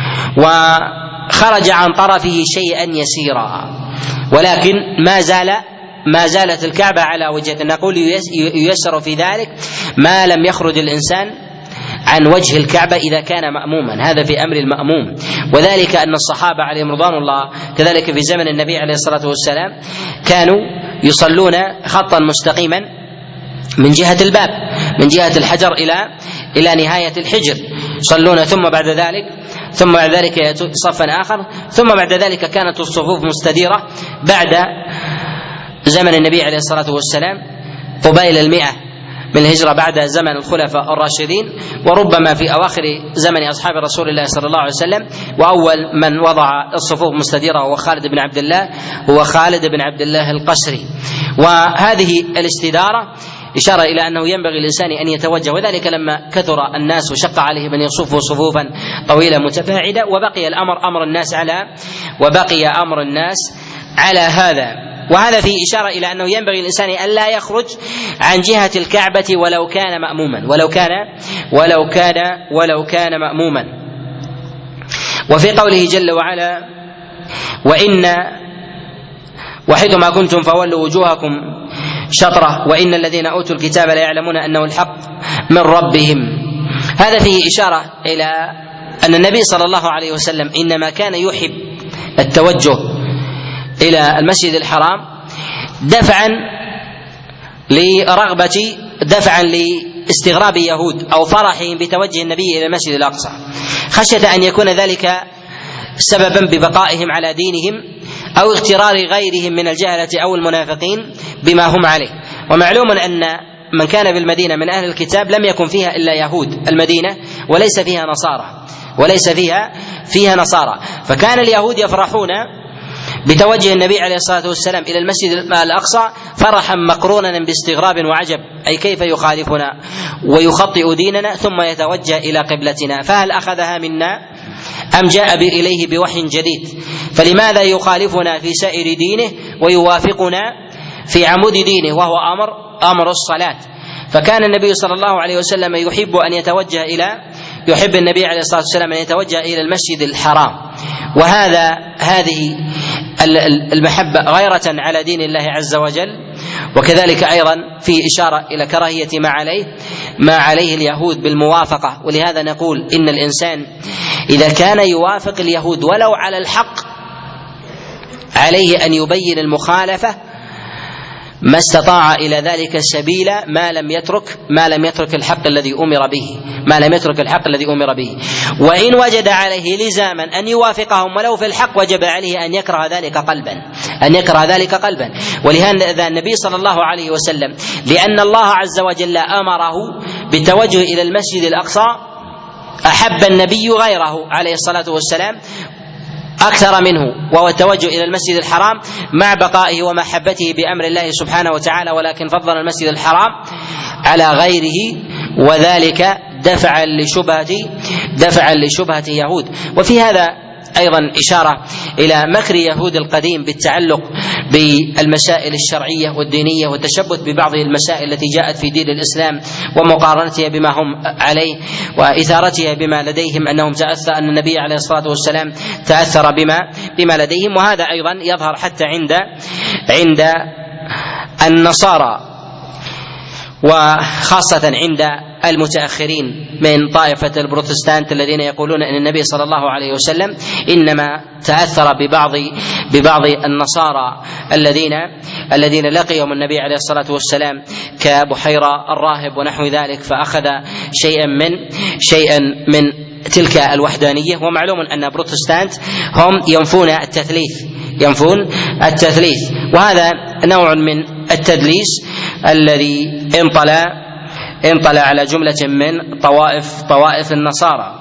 وخرج عن طرفه شيئا يسيرا، ولكن ما زال ما زالت الكعبة على وجهة. نقول ييسر في ذلك ما لم يخرج الإنسان عن وجه الكعبة إذا كان مأموما، هذا في أمر المأموم. وذلك أن الصحابة عليهم رضوان الله كذلك في زمن النبي عليه الصلاة والسلام كانوا يصلون خطا مستقيما من جهة الباب، من جهة الحجر إلى إلى نهاية الحجر، يصلون ثم بعد ذلك ثم بعد ذلك يأتون صفا آخر، ثم بعد ذلك كانت الصفوف مستديرة بعد زمن النبي عليه الصلاة والسلام قبيل المئة من الهجرة بعد زمن الخلفاء الراشدين، وربما في أواخر زمن أصحاب رسول الله صلى الله عليه وسلم. وأول من وضع الصفوف مستديرة هو خالد بن عبد الله، هو خالد بن عبد الله القسري. وهذه الاستدارة إشارة إلى أنه ينبغي الإنسان أن يتوجه، وذلك لما كثر الناس وشق عليهم أن يصفوا صفوفا طويلة متباعدة، وبقي الأمر أمر الناس على وبقي أمر الناس على هذا. وهذا فيه إشارة إلى أنه ينبغي الإنسان أن لا يخرج عن جهة الكعبة ولو كان مأموما ولو كان ولو كان ولو كان مأموما. وفي قوله جل وعلا: وإن وحيثما كنتم فولوا وجوهكم شطرة وإن الذين أوتوا الكتاب لا يعلمون أنه الحق من ربهم. هذا فيه إشارة إلى أن النبي صلى الله عليه وسلم إنما كان يحب التوجه إلى المسجد الحرام دفعا لرغبة دفعا لاستغراب يهود أو فرحهم بتوجه النبي إلى المسجد الأقصى، خشية أن يكون ذلك سببا ببقائهم على دينهم أو اغترار غيرهم من الجهلة أو المنافقين بما هم عليه. ومعلوم أن من كان بالمدينة من أهل الكتاب لم يكن فيها إلا يهود المدينة، وليس فيها نصارى وليس فيها فيها نصارى فكان اليهود يفرحون بتوجه النبي عليه الصلاة والسلام إلى المسجد الأقصى فرحا مقرونا باستغراب وعجب، أي كيف يخالفنا ويخطئ ديننا ثم يتوجه إلى قبلتنا، فهل أخذها منا أم جاء إليه بوحي جديد؟ فلماذا يخالفنا في سائر دينه ويوافقنا في عمود دينه وهو أمر أمر الصلاة؟ فكان النبي صلى الله عليه وسلم يحب أن يتوجه إلى يحب النبي عليه الصلاة والسلام أن يتوجه إلى المسجد الحرام، وهذا هذه المحبة غيرة على دين الله عز وجل. وكذلك أيضا في إشارة إلى كراهية ما عليه ما عليه اليهود بالموافقة. ولهذا نقول إن الإنسان إذا كان يوافق اليهود ولو على الحق عليه أن يبين المخالفة ما استطاع إلى ذلك سبيلا ما لم يترك ما لم يترك الحق الذي أمر به ما لم يترك الحق الذي أمر به وإن وجد عليه لزاما أن يوافقهم ولو في الحق وجب عليه أن يكره ذلك قلبا أن يكره ذلك قلبا ولهذا النبي صلى الله عليه وسلم لأن الله عز وجل أمره بالتوجه إلى المسجد الأقصى أحب النبي غيره عليه الصلاة والسلام أكثر منه، وهو التوجه إلى المسجد الحرام مع بقائه ومحبته بأمر الله سبحانه وتعالى، ولكن فضل المسجد الحرام على غيره، وذلك دفعا لشبهة دفعا لشبهة يهود. وفي هذا أيضا إشارة إلى مكر يهود القديم بالتعلق بالمسائل الشرعية والدينية والتشبث ببعض المسائل التي جاءت في دين الإسلام ومقارنتها بما هم عليه وإثارتها بما لديهم، أنهم تأثر أن النبي عليه الصلاة والسلام تأثر بما بما لديهم. وهذا أيضا يظهر حتى عند عند النصارى، وخاصة عند المتأخرين من طائفة البروتستانت الذين يقولون أن النبي صلى الله عليه وسلم إنما تأثر ببعض ببعض النصارى الذين الذين لقيهم النبي عليه الصلاة والسلام كبحيرة الراهب ونحو ذلك، فأخذ شيئا من شيئا من تلك الوحدانية. ومعلوم أن البروتستانت هم ينفون التثليث ينفون التثليث وهذا نوع من التدليس الذي انطلى انطلى على جملة من طوائف طوائف النصارى.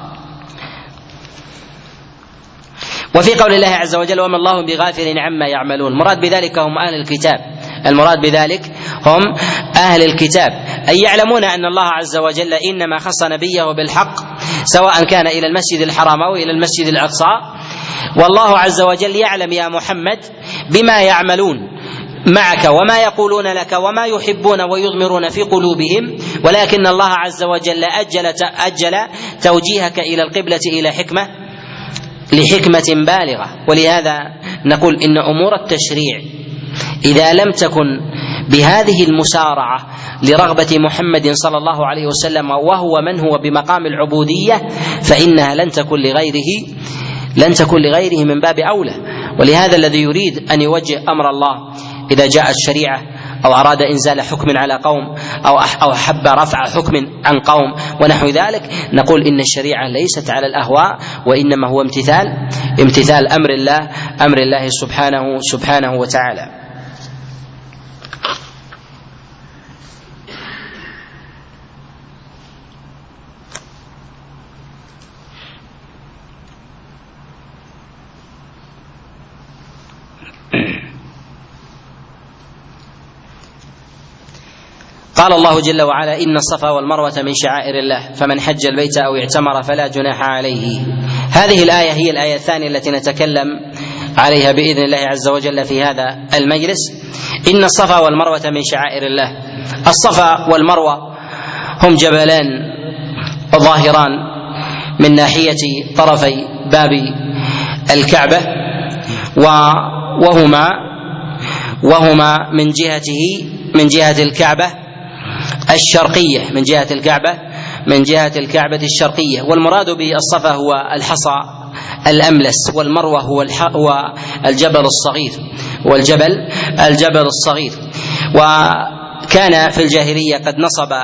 وفي قول الله عز وجل وما الله بغافل عما يعملون، المراد بذلك هم أهل الكتاب المراد بذلك هم أهل الكتاب أي يعلمون أن الله عز وجل إنما خص نبيه بالحق سواء كان إلى المسجد الحرام أو إلى المسجد الأقصى، والله عز وجل يعلم يا محمد بما يعملون معك وما يقولون لك وما يحبون ويضمرون في قلوبهم، ولكن الله عز وجل أجل أجل توجيهك إلى القبلة إلى حكمة لحكمة بالغة. ولهذا نقول إن أمور التشريع إذا لم تكن بهذه المسارعة لرغبة محمد صلى الله عليه وسلم وهو من هو بمقام العبودية فإنها لن تكن لغيره لن تكن لغيره من باب أولى. ولهذا الذي يريد أن يوجه أمر الله إذا جاءت شريعة أو أراد إنزال حكم على قوم أو أو أحب رفع حكم عن قوم ونحو ذلك، نقول إن الشريعة ليست على الأهواء، وإنما هو امتثال امتثال أمر الله أمر الله سبحانه سبحانه وتعالى. قال الله جل وعلا: إن الصفا والمروة من شعائر الله فمن حج البيت أو اعتمر فلا جناح عليه. هذه الآية هي الآية الثانية التي نتكلم عليها بإذن الله عز وجل في هذا المجلس. إن الصفا والمروة من شعائر الله. الصفا والمروة هم جبلان ظاهران من ناحية طرفي باب الكعبة، وهما وهما من جهته من جهة الكعبة الشرقية من جهة الكعبة من جهة الكعبة الشرقية. والمراد بالصفا هو الحصى الأملس، والمروة هو هو الجبل الصغير والجبل الجبل الصغير. وكان في الجاهلية قد نصب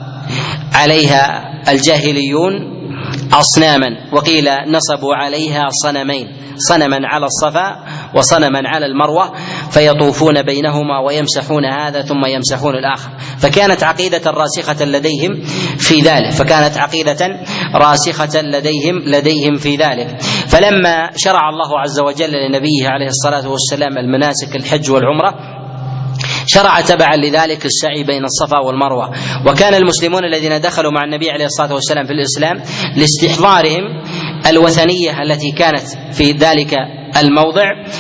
عليها الجاهليون أصناما، وقيل نصبوا عليها صنمين، صنما على الصفا وصنما على المروة، فيطوفون بينهما ويمسحون هذا ثم يمسحون الآخر. فكانت عقيدة راسخة لديهم في ذلك فكانت عقيدة راسخة لديهم لديهم في ذلك. فلما شرع الله عز وجل لنبيه عليه الصلاة والسلام المناسك الحج والعمرة، شرع تبعا لذلك السعي بين الصفا والمروة. وكان المسلمون الذين دخلوا مع النبي عليه الصلاة والسلام في الإسلام لاستحضارهم الوثنية التي كانت في ذلك الموضع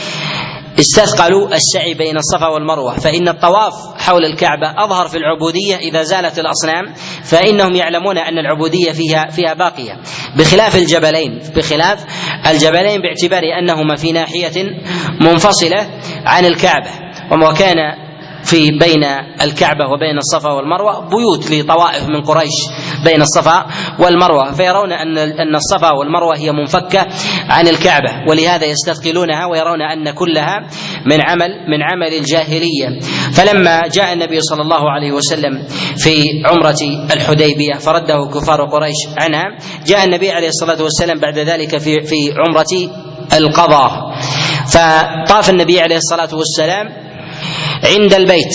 استثقلوا السعي بين الصفا والمروة، فإن الطواف حول الكعبة أظهر في العبودية إذا زالت الأصنام، فإنهم يعلمون أن العبودية فيها فيها باقية، بخلاف الجبلين بخلاف الجبلين باعتبار أنهما في ناحية منفصلة عن الكعبة. وكان في بين الكعبة وبين الصفا والمروة بيوت لطوائف من قريش بين الصفا والمروة، فيرون أن أن الصفا والمروة هي منفكة عن الكعبة، ولهذا يستثقلونها ويرون أن كلها من عمل من عمل الجاهلية. فلما جاء النبي صلى الله عليه وسلم في عمرة الحديبية فرده كفار قريش عنها، جاء النبي عليه الصلاة والسلام بعد ذلك في في عمرة القضاء، فطاف النبي عليه الصلاة والسلام عند البيت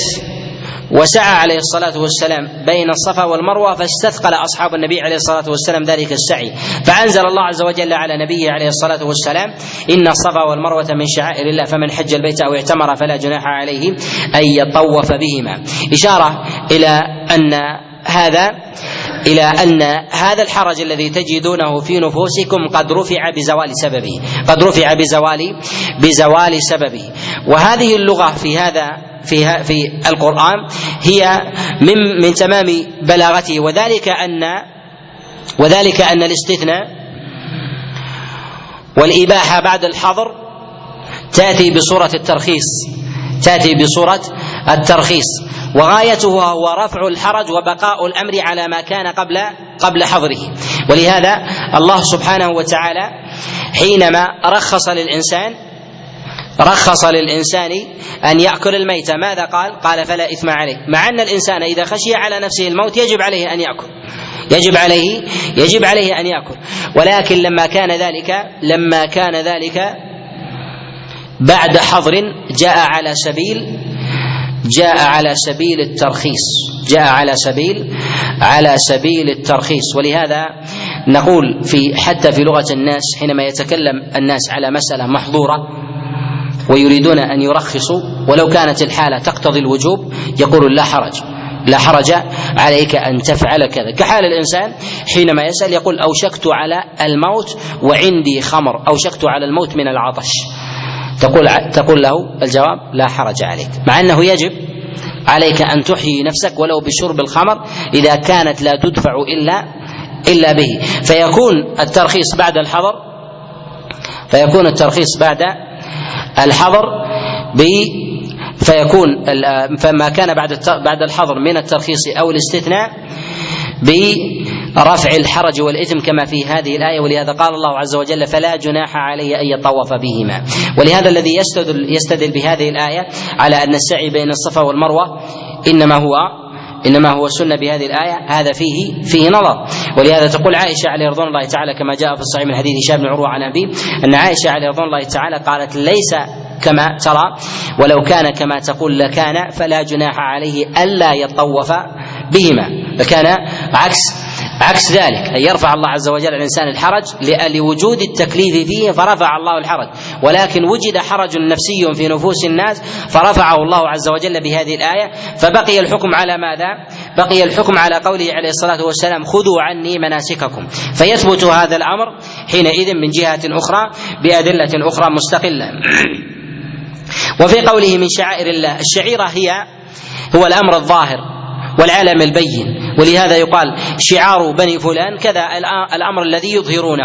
وسعى عليه الصلاة والسلام بين الصفا والمروة، فاستثقل أصحاب النبي عليه الصلاة والسلام ذلك السعي، فأنزل الله عز وجل على نبيه عليه الصلاة والسلام: إن الصفا والمروة من شعائر الله فمن حج البيت أو اعتمر فلا جناح عليه أن يطوف بهما. إشارة إلى أن هذا إلى أن هذا الحرج الذي تجدونه في نفوسكم قد رفع بزوال سببه قد رفع بزوال بزوال سببه. وهذه اللغة في هذا في في القرآن هي من من تمام بلاغته، وذلك أن وذلك أن الاستثناء والإباحة بعد الحظر تأتي بصورة الترخيص تأتي بصورة الترخيص وغايته هو رفع الحرج وبقاء الأمر على ما كان قبل قبل حظره. ولهذا الله سبحانه وتعالى حينما رخص للإنسان رخص للإنسان أن يأكل الميتة ماذا قال؟ قال: فلا إثم عليه، مع أن الإنسان إذا خشي على نفسه الموت يجب عليه أن يأكل يجب عليه يجب عليه أن يأكل ولكن لما كان ذلك لما كان ذلك بعد حظر جاء على سبيل جاء على سبيل الترخيص جاء على سبيل على سبيل الترخيص. ولهذا نقول في حتى في لغة الناس حينما يتكلم الناس على مسألة محظورة ويريدون أن يرخصوا ولو كانت الحالة تقتضي الوجوب، يقول: لا حرج لا حرج عليك أن تفعل كذا. كحال الإنسان حينما يسأل يقول: أوشكت على الموت وعندي خمر، أوشكت على الموت من العطش، تقول تقول له الجواب: لا حرج عليك، مع أنه يجب عليك أن تحيي نفسك ولو بشرب الخمر إذا كانت لا تدفع إلا إلا به. فيكون الترخيص بعد الحظر فيكون الترخيص بعد الحظر فيكون فما كان بعد بعد الحظر من الترخيص أو الاستثناء برفع الحرج والإثم كما في هذه الآية. ولهذا قال الله عز وجل فلا جناح عليه أن يطوف بهما. ولهذا الذي يستدل, يستدل بهذه الآية على أن السعي بين الصفا والمروة إنما هو إنما هو سنة بهذه الآية، هذا فيه فيه نظر. ولهذا تقول عائشة عليه رضوان الله تعالى كما جاء في الصحيح من حديث هشام بن عروة عن أبيه أن عائشة عليه رضوان الله تعالى قالت ليس كما ترى، ولو كان كما تقول لكان فلا جناح عليه ألا يطوف بهما، فكان عكس عكس ذلك، أن يرفع الله عز وجل الإنسان الحرج لوجود التكليف فيه فرفع الله الحرج، ولكن وجد حرج نفسي في نفوس الناس فرفعه الله عز وجل بهذه الآية، فبقي الحكم على ماذا؟ بقي الحكم على قوله عليه الصلاة والسلام خذوا عني مناسككم، فيثبت هذا الأمر حينئذ من جهة أخرى بأدلة أخرى مستقلة. وفي قوله من شعائر الله، الشعيرة هي هو الأمر الظاهر والعلم البين، ولهذا يقال شعار بني فلان كذا الأمر الذي يظهرونه،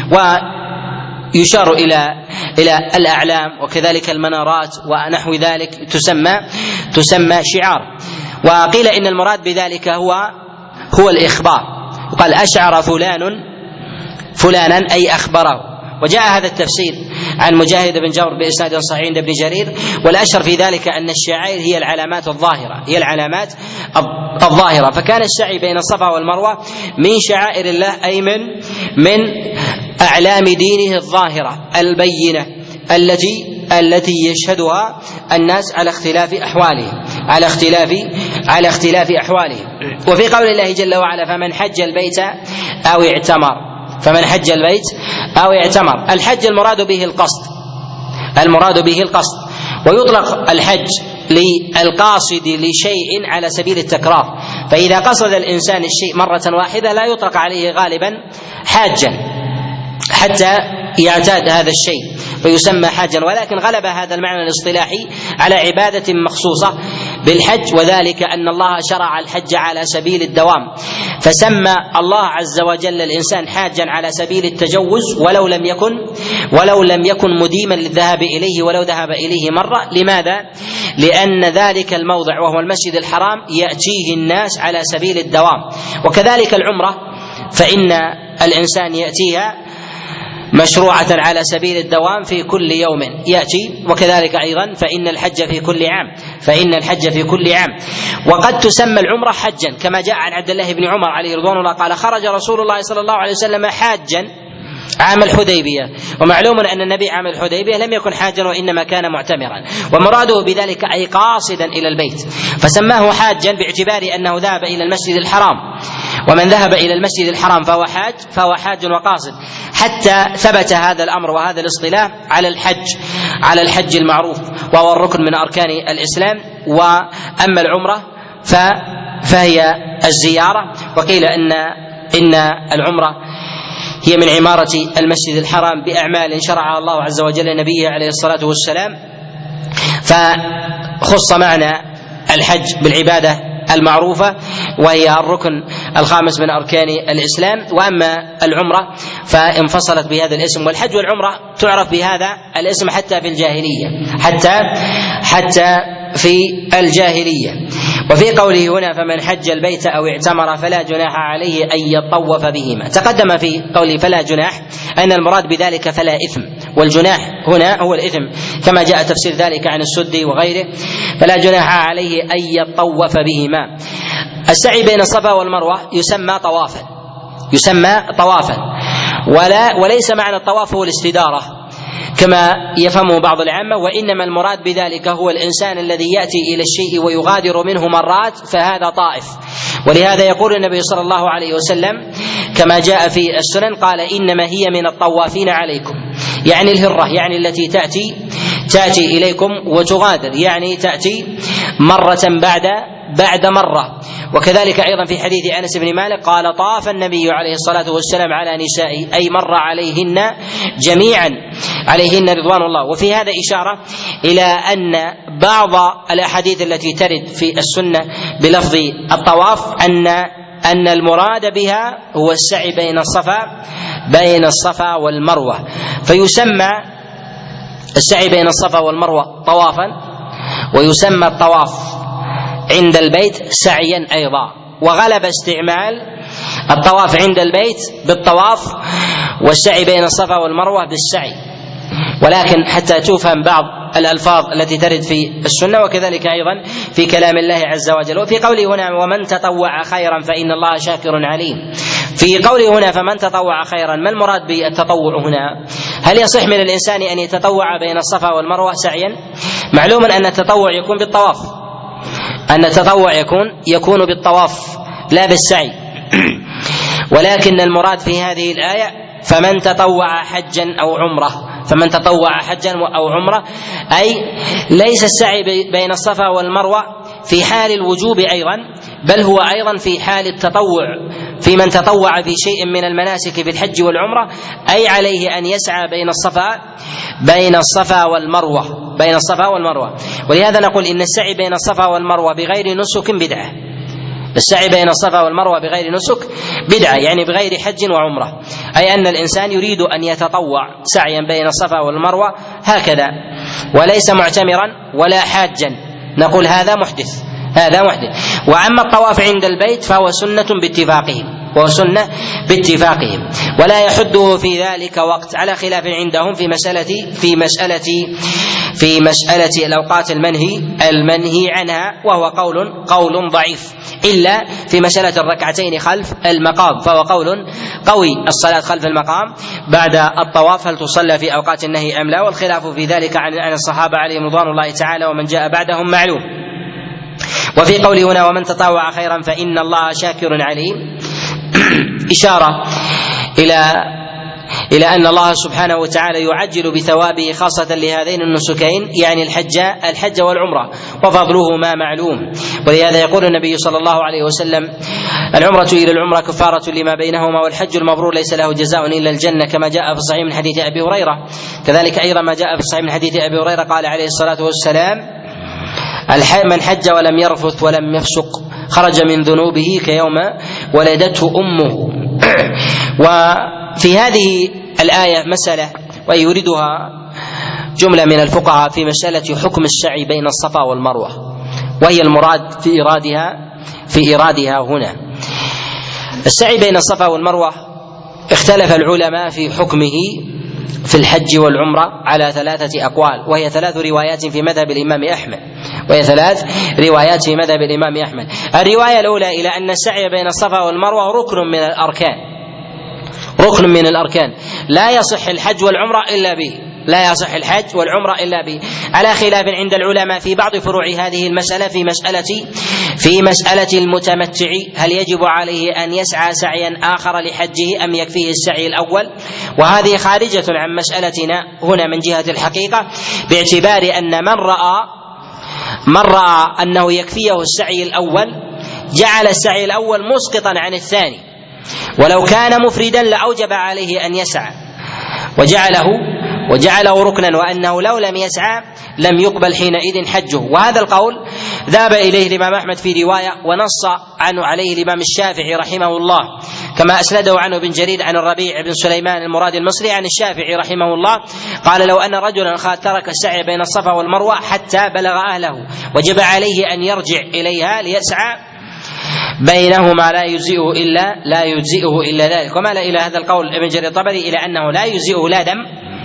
ويشار إلى إلى الأعلام وكذلك المنارات ونحو ذلك تسمى تسمى شعار. وقيل إن المراد بذلك هو هو الإخبار، قال أشعر فلان فلانا أي أخبره. وجاء هذا التفسير عن مجاهد بن جبر بإسناد صحيح عند ابن جرير، والأشهر في ذلك أن الشعائر هي العلامات الظاهرة هي العلامات الظاهرة، فكان السعي بين الصفا والمروة من شعائر الله أي من من أعلام دينه الظاهرة البينة التي التي يشهدها الناس على اختلاف أحوالهم على اختلاف على اختلاف أحوالهم. وفي قول الله جل وعلا فمن حج البيت أو اعتمر فمن حج البيت أو اعتمر، الحج المراد به القصد المراد به القصد ويطلق الحج للقاصد لشيء على سبيل التكرار، فإذا قصد الإنسان الشيء مرة واحدة لا يطلق عليه غالبا حاجا حتى يعتاد هذا الشيء فيسمى حاجا، ولكن غلب هذا المعنى الاصطلاحي على عبادة مخصوصة بالحج، وذلك أن الله شرع الحج على سبيل الدوام، فسمى الله عز وجل الإنسان حاجا على سبيل التجوز ولو لم يكن ولو لم يكن مديما للذهاب إليه ولو ذهب إليه مرة. لماذا؟ لأن ذلك الموضع وهو المسجد الحرام يأتيه الناس على سبيل الدوام، وكذلك العمرة فإن الإنسان يأتيها مشروعة على سبيل الدوام في كل يوم يأتي، وكذلك أيضا فإن الحج في كل عام فإن الحج في كل عام وقد تسمى العمرة حجا كما جاء عن عبد الله بن عمر عليه رضوان الله قال خرج رسول الله صلى الله عليه وسلم حاجا عام الحديبية، ومعلوم أن النبي عام الحديبية لم يكن حاجا وإنما كان معتمرا، ومراده بذلك أي قاصدا إلى البيت، فسماه حاجا باعتبار أنه ذهب إلى المسجد الحرام، ومن ذهب إلى المسجد الحرام فهو حاج فهو حاج وقاصد، حتى ثبت هذا الأمر وهذا الاصطلاح على الحج على الحج المعروف وهو الركن من أركان الإسلام. وأما العمرة فهي الزيارة، وقيل إن إن العمرة هي من عمارة المسجد الحرام بأعمال شرعها الله عز وجل لنبيه عليه الصلاة والسلام، فخص معنى الحج بالعبادة المعروفة وهي الركن الخامس من أركان الإسلام. وأما العمرة فانفصلت بهذا الاسم، والحج والعمرة تعرف بهذا الاسم حتى في الجاهلية حتى حتى في الجاهلية. وفي قوله هنا فمن حج البيت أو اعتمر فلا جناح عليه أن يطوف بهما، تقدم في قوله فلا جناح أن المراد بذلك فلا إثم، والجناح هنا هو الإثم كما جاء تفسير ذلك عن السدي وغيره، فلا جناح عليه أن يطوف بهما. السعي بين الصفا والمروة يسمى طوافا يسمى طوافا ولا وليس معنى الطواف هو الاستدارة كما يفهمه بعض العامة، وإنما المراد بذلك هو الإنسان الذي يأتي إلى الشيء ويغادر منه مرات فهذا طائف. ولهذا يقول النبي صلى الله عليه وسلم كما جاء في السنن قال إنما هي من الطوافين عليكم، يعني الهرة يعني التي تأتي تأتي إليكم وتغادر، يعني تأتي مرة بعد بعد مرة. وكذلك أيضا في حديث أنس بن مالك قال طاف النبي عليه الصلاة والسلام على نسائه أي مر عليهن جميعا عليهن رضوان الله. وفي هذا إشارة إلى أن بعض الأحاديث التي ترد في السنة بلفظ الطواف أن أن المراد بها هو السعي بين الصفا بين الصفا والمروة، فيسمى السعي بين الصفا والمروة طوافا، ويسمى الطواف عند البيت سعيا أيضا، وغلب استعمال الطواف عند البيت بالطواف والسعي بين الصفا والمروة بالسعي، ولكن حتى تفهم بعض الألفاظ التي ترد في السنة وكذلك أيضا في كلام الله عز وجل. وفي قوله هنا ومن تطوع خيرا فإن الله شاكر عليم، في قوله هنا فمن تطوع خيرا، ما المراد بالتطوع هنا؟ هل يصح من الإنسان أن يتطوع بين الصفا والمروة سعيا؟ معلوم أن التطوع يكون بالطواف، أن التطوع يكون يكون بالطواف لا بالسعي، ولكن المراد في هذه الآية فمن تطوع حجا أو عمرة، فمن تطوع حجا أو عمرة، أي ليس السعي بين الصفا والمروة في حال الوجوب أيضا، بل هو أيضا في حال التطوع، في من تطوع في شيء من المناسك في الحج والعمرة، أي عليه أن يسعى بين الصفا بين الصفا والمروة بين الصفا والمروة. ولهذا نقول إن السعي بين الصفا والمروة بغير نسك بدعة، السعي بين الصفا والمروة بغير نسك بدعة، يعني بغير حج وعمرة، أي أن الإنسان يريد أن يتطوع سعيا بين الصفا والمروة هكذا وليس معتمرا ولا حاجا، نقول هذا محدث هذا محدث. وأما الطواف عند البيت فهو سنة باتفاقهم وهو سنة باتفاقهم، ولا يحده في ذلك وقت، على خلاف عندهم في مسألة في مسألة في مسألة الأوقات المنهي المنهي عنها، وهو قول قول ضعيف، إلا في مسألة الركعتين خلف المقام فهو قول قوي. الصلاة خلف المقام بعد الطواف هل تصلى في أوقات النهي أم لا؟ والخلاف في ذلك عن الصحابة عليهم رضوان الله تعالى ومن جاء بعدهم معلوم. وفي قوله هنا ومن تطوع خيرا فإن الله شاكر عليم إشارة إلى إلى أن الله سبحانه وتعالى يعجل بثوابه خاصة لهذين النسكين، يعني الحج الحج والعمرة، وفضلهما معلوم. ولهذا يقول النبي صلى الله عليه وسلم العمرة إلى العمرة كفارة لما بينهما، والحج المبرور ليس له جزاء إلا الجنة، كما جاء في الصحيح من حديث أبي هريرة. كذلك أيضا ما جاء في الصحيح من حديث أبي هريرة قال عليه الصلاة والسلام من حج ولم يرفث ولم يفسق خرج من ذنوبه كيوم ولدته أمه. وفي هذه الآية مسألة ويوردها جملة من الفقهاء في مسألة حكم السعي بين الصفا والمروة، وهي المراد في إيرادها في إيرادها هنا. السعي بين الصفا والمروة اختلف العلماء في حكمه في الحج والعمرة على ثلاثة أقوال، وهي ثلاث روايات في مذهب الإمام أحمد وهي ثلاث روايات في مذهب الإمام أحمد. الرواية الأولى إلى أن السعي بين الصفا والمروة ركن من الأركان ركن من الأركان لا يصح الحج والعمرة إلا به لا يصح الحج والعمرة إلا به، على خلاف عند العلماء في بعض فروع هذه المسألة في مسألة في مسألة المتمتع، هل يجب عليه أن يسعى سعيا آخر لحجه أم يكفيه السعي الأول؟ وهذه خارجة عن مسألتنا هنا من جهة الحقيقة، باعتبار أن من رأى من رأى أنه يكفيه السعي الأول جعل السعي الأول مسقطا عن الثاني، ولو كان مفردا لأوجب عليه أن يسعى وجعله وجعله ركنا، وأنه لو لم يسعى لم يقبل حينئذ حجه. وهذا القول ذهب إليه الإمام أحمد في رواية، ونص عنه عليه الإمام الشافعي رحمه الله، كما أسنده عنه ابن جرير عن الربيع بن سليمان المراد المصري عن الشافعي رحمه الله قال لو أن رجلا ترك السعي بين الصفا والمروة حتى بلغ أهله وجب عليه أن يرجع إليها ليسعى بينهما لا يجزئه إلا لا يجزئه إلا ذلك. ومال إلى هذا القول ابن جرير الطبري إلى أنه لا يجزئه لا دم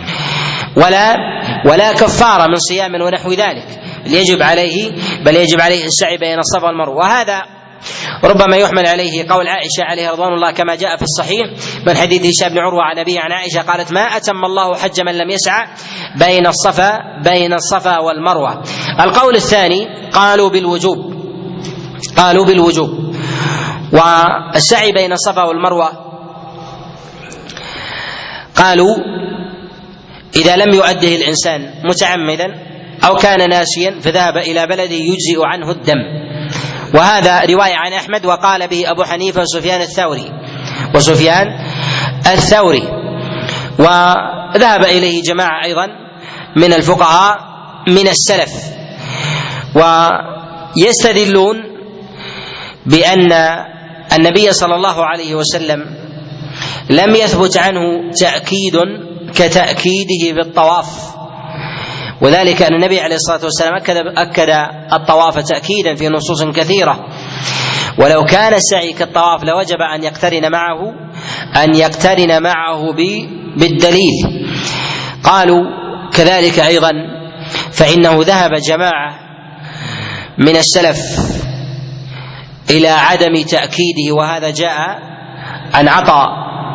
ولا ولا كفارة من صيام ونحو ذلك، بل يجب عليه بل يجب عليه السعي بين الصفا والمروة. وهذا ربما يحمل عليه قول عائشة عليه رضوان الله كما جاء في الصحيح من حديث هشام بن عروة عن أبيه عن عائشة قالت ما أتم الله حج من لم يسعى بين الصفا بين الصفا والمروة. القول الثاني قالوا بالوجوب قالوا بالوجوب والسعي بين الصفا والمروة قالوا إذا لم يؤده الإنسان متعمدا أو كان ناسيا فذهب إلى بلد يجزئ عنه الدم، وهذا رواية عن أحمد وقال به أبو حنيفة وسفيان الثوري وسفيان الثوري وذهب إليه جماعة أيضا من الفقهاء من السلف، ويستدلون بأن النبي صلى الله عليه وسلم لم يثبت عنه تأكيد كتأكيده بالطواف، وذلك أن النبي عليه الصلاة والسلام أكد, أكد الطواف تأكيدا في نصوص كثيرة، ولو كان السعي كالطواف لوجب أن يقترن معه أن يقترن معه بالدليل. قالوا كذلك أيضا فإنه ذهب جماعة من السلف إلى عدم تأكيده، وهذا جاء عن عطاء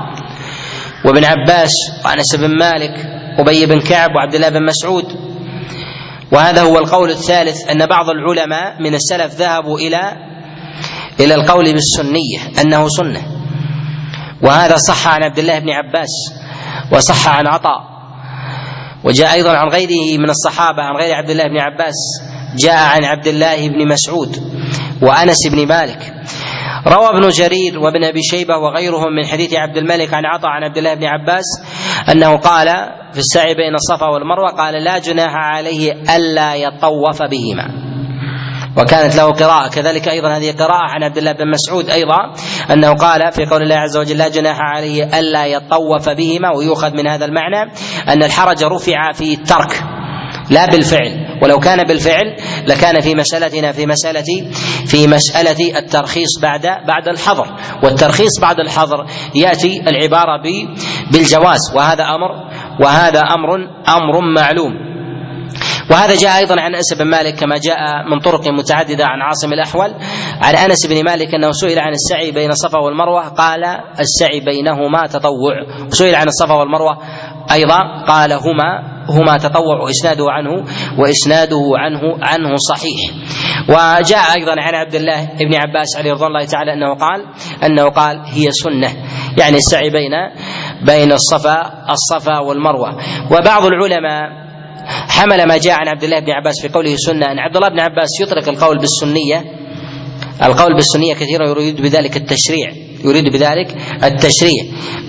وابن عباس وأنس بن مالك وأبي بن كعب وعبد الله بن مسعود. وهذا هو القول الثالث، أن بعض العلماء من السلف ذهبوا إلى إلى القول بالسنية أنه سنة، وهذا صح عن عبد الله بن عباس وصح عن عطاء، وجاء أيضا عن غيره من الصحابة عن غير عبد الله بن عباس، جاء عن عبد الله بن مسعود وأنس بن مالك. روى ابن جرير وابن أبي شيبة وغيرهم من حديث عبد الملك عن عطاء عن عبد الله بن عباس أنه قال في السعي بين الصفا والمروة قال لا جناح عليه ألا يطوف بهما، وكانت له قراءة كذلك أيضا هذه قراءة عن عبد الله بن مسعود أيضا أنه قال في قول الله عز وجل لا جناح عليه ألا يطوف بهما. ويؤخذ من هذا المعنى أن الحرج رفع في الترك لا بالفعل، ولو كان بالفعل لكان في مسألتنا في مسألة في مسألة الترخيص بعد بعد الحظر، والترخيص بعد الحظر يأتي العبارة بالجواز، وهذا أمر وهذا أمر أمر معلوم. وهذا جاء أيضا عن أنس بن مالك كما جاء من طرق متعددة عن عاصم الأحول عن أنس بن مالك أنه سئل عن السعي بين الصفا والمروة قال السعي بينهما تطوع، وسئل عن الصفا والمروة أيضا قال هما هما تطوع، وإسناده عنه وإسناده عنه عنه صحيح. وجاء أيضا عن عبد الله بن عباس عليه رضي الله تعالى أنه قال أنه قال هي سنة، يعني السعي بين بين الصفا الصفا والمروة. وبعض العلماء حمل ما جاء عن عبد الله بن عباس في قوله سنة أن عبد الله بن عباس يطلق القول بالسنية القول بالسنية كثيرا يريد بذلك التشريع يريد بذلك التشريع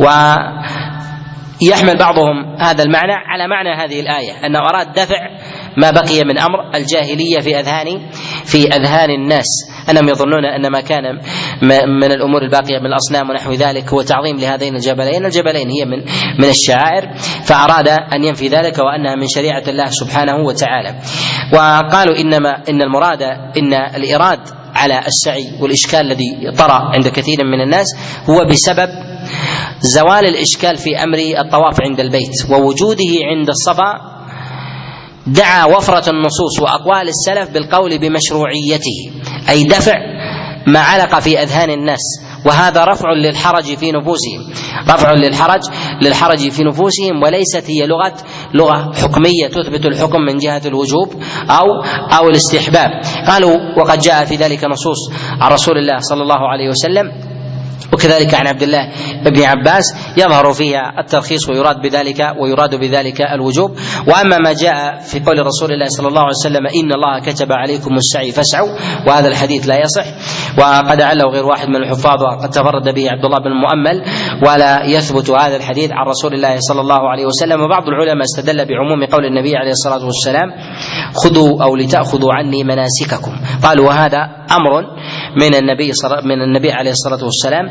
ويحمل بعضهم هذا المعنى على معنى هذه الآية أنه أراد دفع ما بقي من أمر الجاهلية في أذهان في أذهان الناس، أنهم يظنون أن ما كان من الأمور الباقية من الأصنام ونحو ذلك هو تعظيم لهذين الجبلين، الجبلين هي من من الشعائر، فأراد أن ينفي ذلك وأنها من شريعة الله سبحانه وتعالى. وقالوا إنما إن المراد إن الإراد على السعي والإشكال الذي طرأ عند كثير من الناس هو بسبب زوال الإشكال في أمر الطواف عند البيت ووجوده عند الصفا، دعا وفرة النصوص وأقوال السلف بالقول بمشروعيته، أي دفع ما علق في أذهان الناس، وهذا رفع للحرج في نفوسهم رفع للحرج للحرج في نفوسهم وليست هي لغة لغة حكمية تثبت الحكم من جهة الوجوب أو أو الاستحباب. قالوا وقد جاء في ذلك نصوص عن رسول الله صلى الله عليه وسلم وكذلك عن عبد الله بن عباس يظهر فيها الترخيص ويراد بذلك ويراد بذلك الوجوب. واما ما جاء في قول رسول الله صلى الله عليه وسلم ان الله كتب عليكم السعي فاسعوا، وهذا الحديث لا يصح وقد عله غير واحد من الحفاظ وقد تفرد به عبد الله بن المؤمل، ولا يثبت هذا الحديث عن رسول الله صلى الله عليه وسلم. وبعض العلماء استدل بعموم قول النبي عليه الصلاه والسلام خذوا او لتاخذوا عني مناسككم، قالوا وهذا امر من النبي من النبي عليه الصلاه والسلام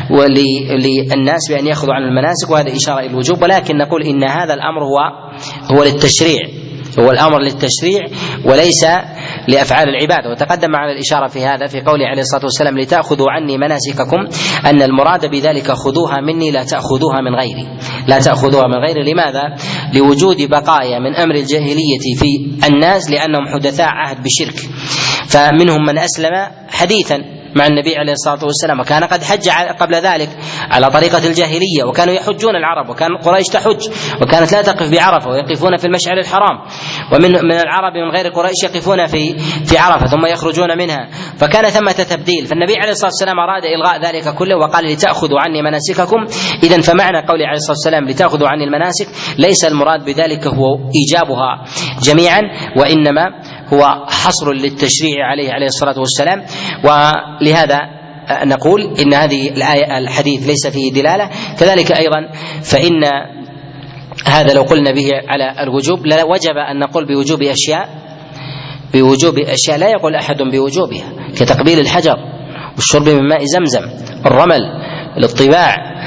وللناس بأن يأخذوا عن المناسك، وهذا إشارة إلى الوجوب. ولكن نقول إن هذا الأمر هو هو للتشريع هو الأمر للتشريع وليس لأفعال العبادة. وتقدم معنا الإشارة في هذا في قوله عليه الصلاة والسلام لتأخذوا عني مناسككم، أن المراد بذلك خذوها مني لا تأخذوها من غيري لا تأخذوها من غيري لماذا؟ لوجود بقايا من أمر الجاهلية في الناس لأنهم حدثاء عهد بشرك، فمنهم من أسلم حديثا مع النبي عليه الصلاة والسلام وكان قد حج قبل ذلك على طريقة الجاهلية، وكانوا يحجون العرب وكان قريش تحج وكانت لا تقف بعرفة ويقفون في المشعر الحرام، ومن من العرب من غير قريش يقفون في في عرفة ثم يخرجون منها، فكان ثمة تبديل. فالنبي عليه الصلاة والسلام أراد إلغاء ذلك كله وقال لتأخذوا عني مناسككم. إذن فمعنى قوله عليه الصلاة والسلام لتأخذوا عني المناسك ليس المراد بذلك هو إيجابها جميعا، وإنما هو حصر للتشريع عليه عليه الصلاة والسلام. ولهذا نقول إن هذه الآية الحديث ليس فيه دلالة. كذلك أيضا فإن هذا لو قلنا به على الوجوب لوجب أن نقول بوجوب أشياء بوجوب أشياء لا يقول أحد بوجوبها، كتقبيل الحجر والشرب من ماء زمزم، الرمل، الاطباع،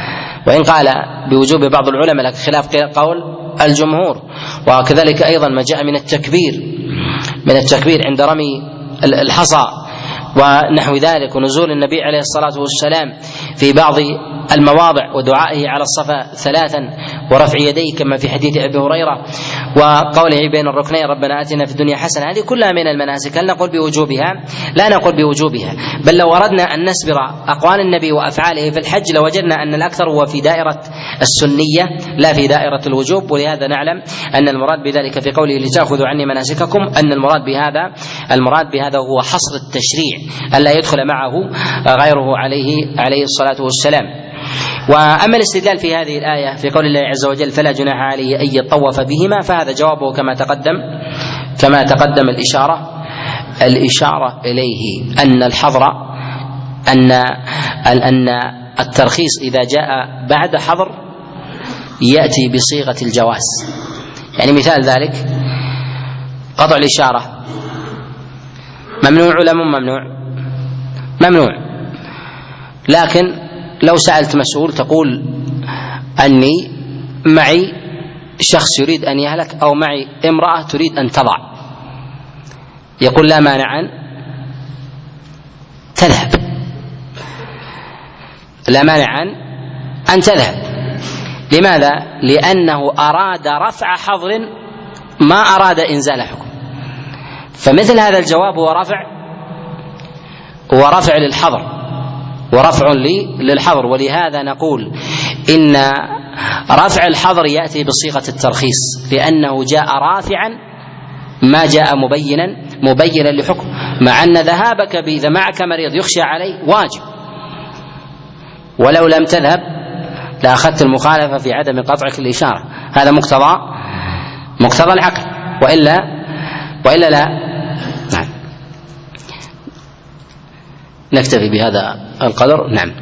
وإن قال بوجوب بعض العلماء لكن خلاف قول الجمهور. وكذلك أيضا ما جاء من التكبير من التكبير عند رمي الحصى ونحو ذلك، ونزول النبي عليه الصلاة والسلام في بعض المواضع ودعائه على الصفا ثلاثا ورفع يديه كما في حديث أبي هريرة، وقوله بين الركنين ربنا آتنا في الدنيا حسنة. هذه كلها من المناسك. هل نقول بوجوبها؟ لا نقول بوجوبها، بل لو أردنا أن نسبر أقوال النبي وأفعاله في الحج لوجدنا أن الأكثر هو في دائرة السنية لا في دائرة الوجوب. ولهذا نعلم أن المراد بذلك في قوله لتأخذوا عني مناسككم أن المراد بهذا المراد بهذا هو حصر التشريع ألا يدخل معه غيره عليه عليه الصلاة والسلام. وأما الاستدلال في هذه الآية في قول الله عز وجل فلا جناح عليه أن يطوف بهما، فهذا جوابه كما تقدم كما تقدم الإشارة الإشارة إليه أن الحظر أن أن الترخيص إذا جاء بعد حظر يأتي بصيغة الجواز. يعني مثال ذلك قطع الإشارة ممنوع ولا مو ممنوع؟ ممنوع. لكن لو سألت مسؤول تقول أني معي شخص يريد أن يهلك أو معي امرأة تريد أن تضع، يقول لا مانع أن تذهب لا مانع أن أن تذهب. لماذا؟ لأنه أراد رفع حظر ما أراد إنزال حكم. فمثل هذا الجواب هو رفع ورفع للحظر ورفع للحظر. ولهذا نقول إن رفع الحظر يأتي بصيغة الترخيص لأنه جاء رافعا ما جاء مبينا مبينا لحكم، مع أن ذهابك إذا معك مريض يخشى عليه واجب، ولو لم تذهب لأخذت المخالفة في عدم قطعك الإشارة. هذا مقتضى مقتضى العقل، وإلا وإلا لا. نعم. نكتفي بهذا القدر. نعم.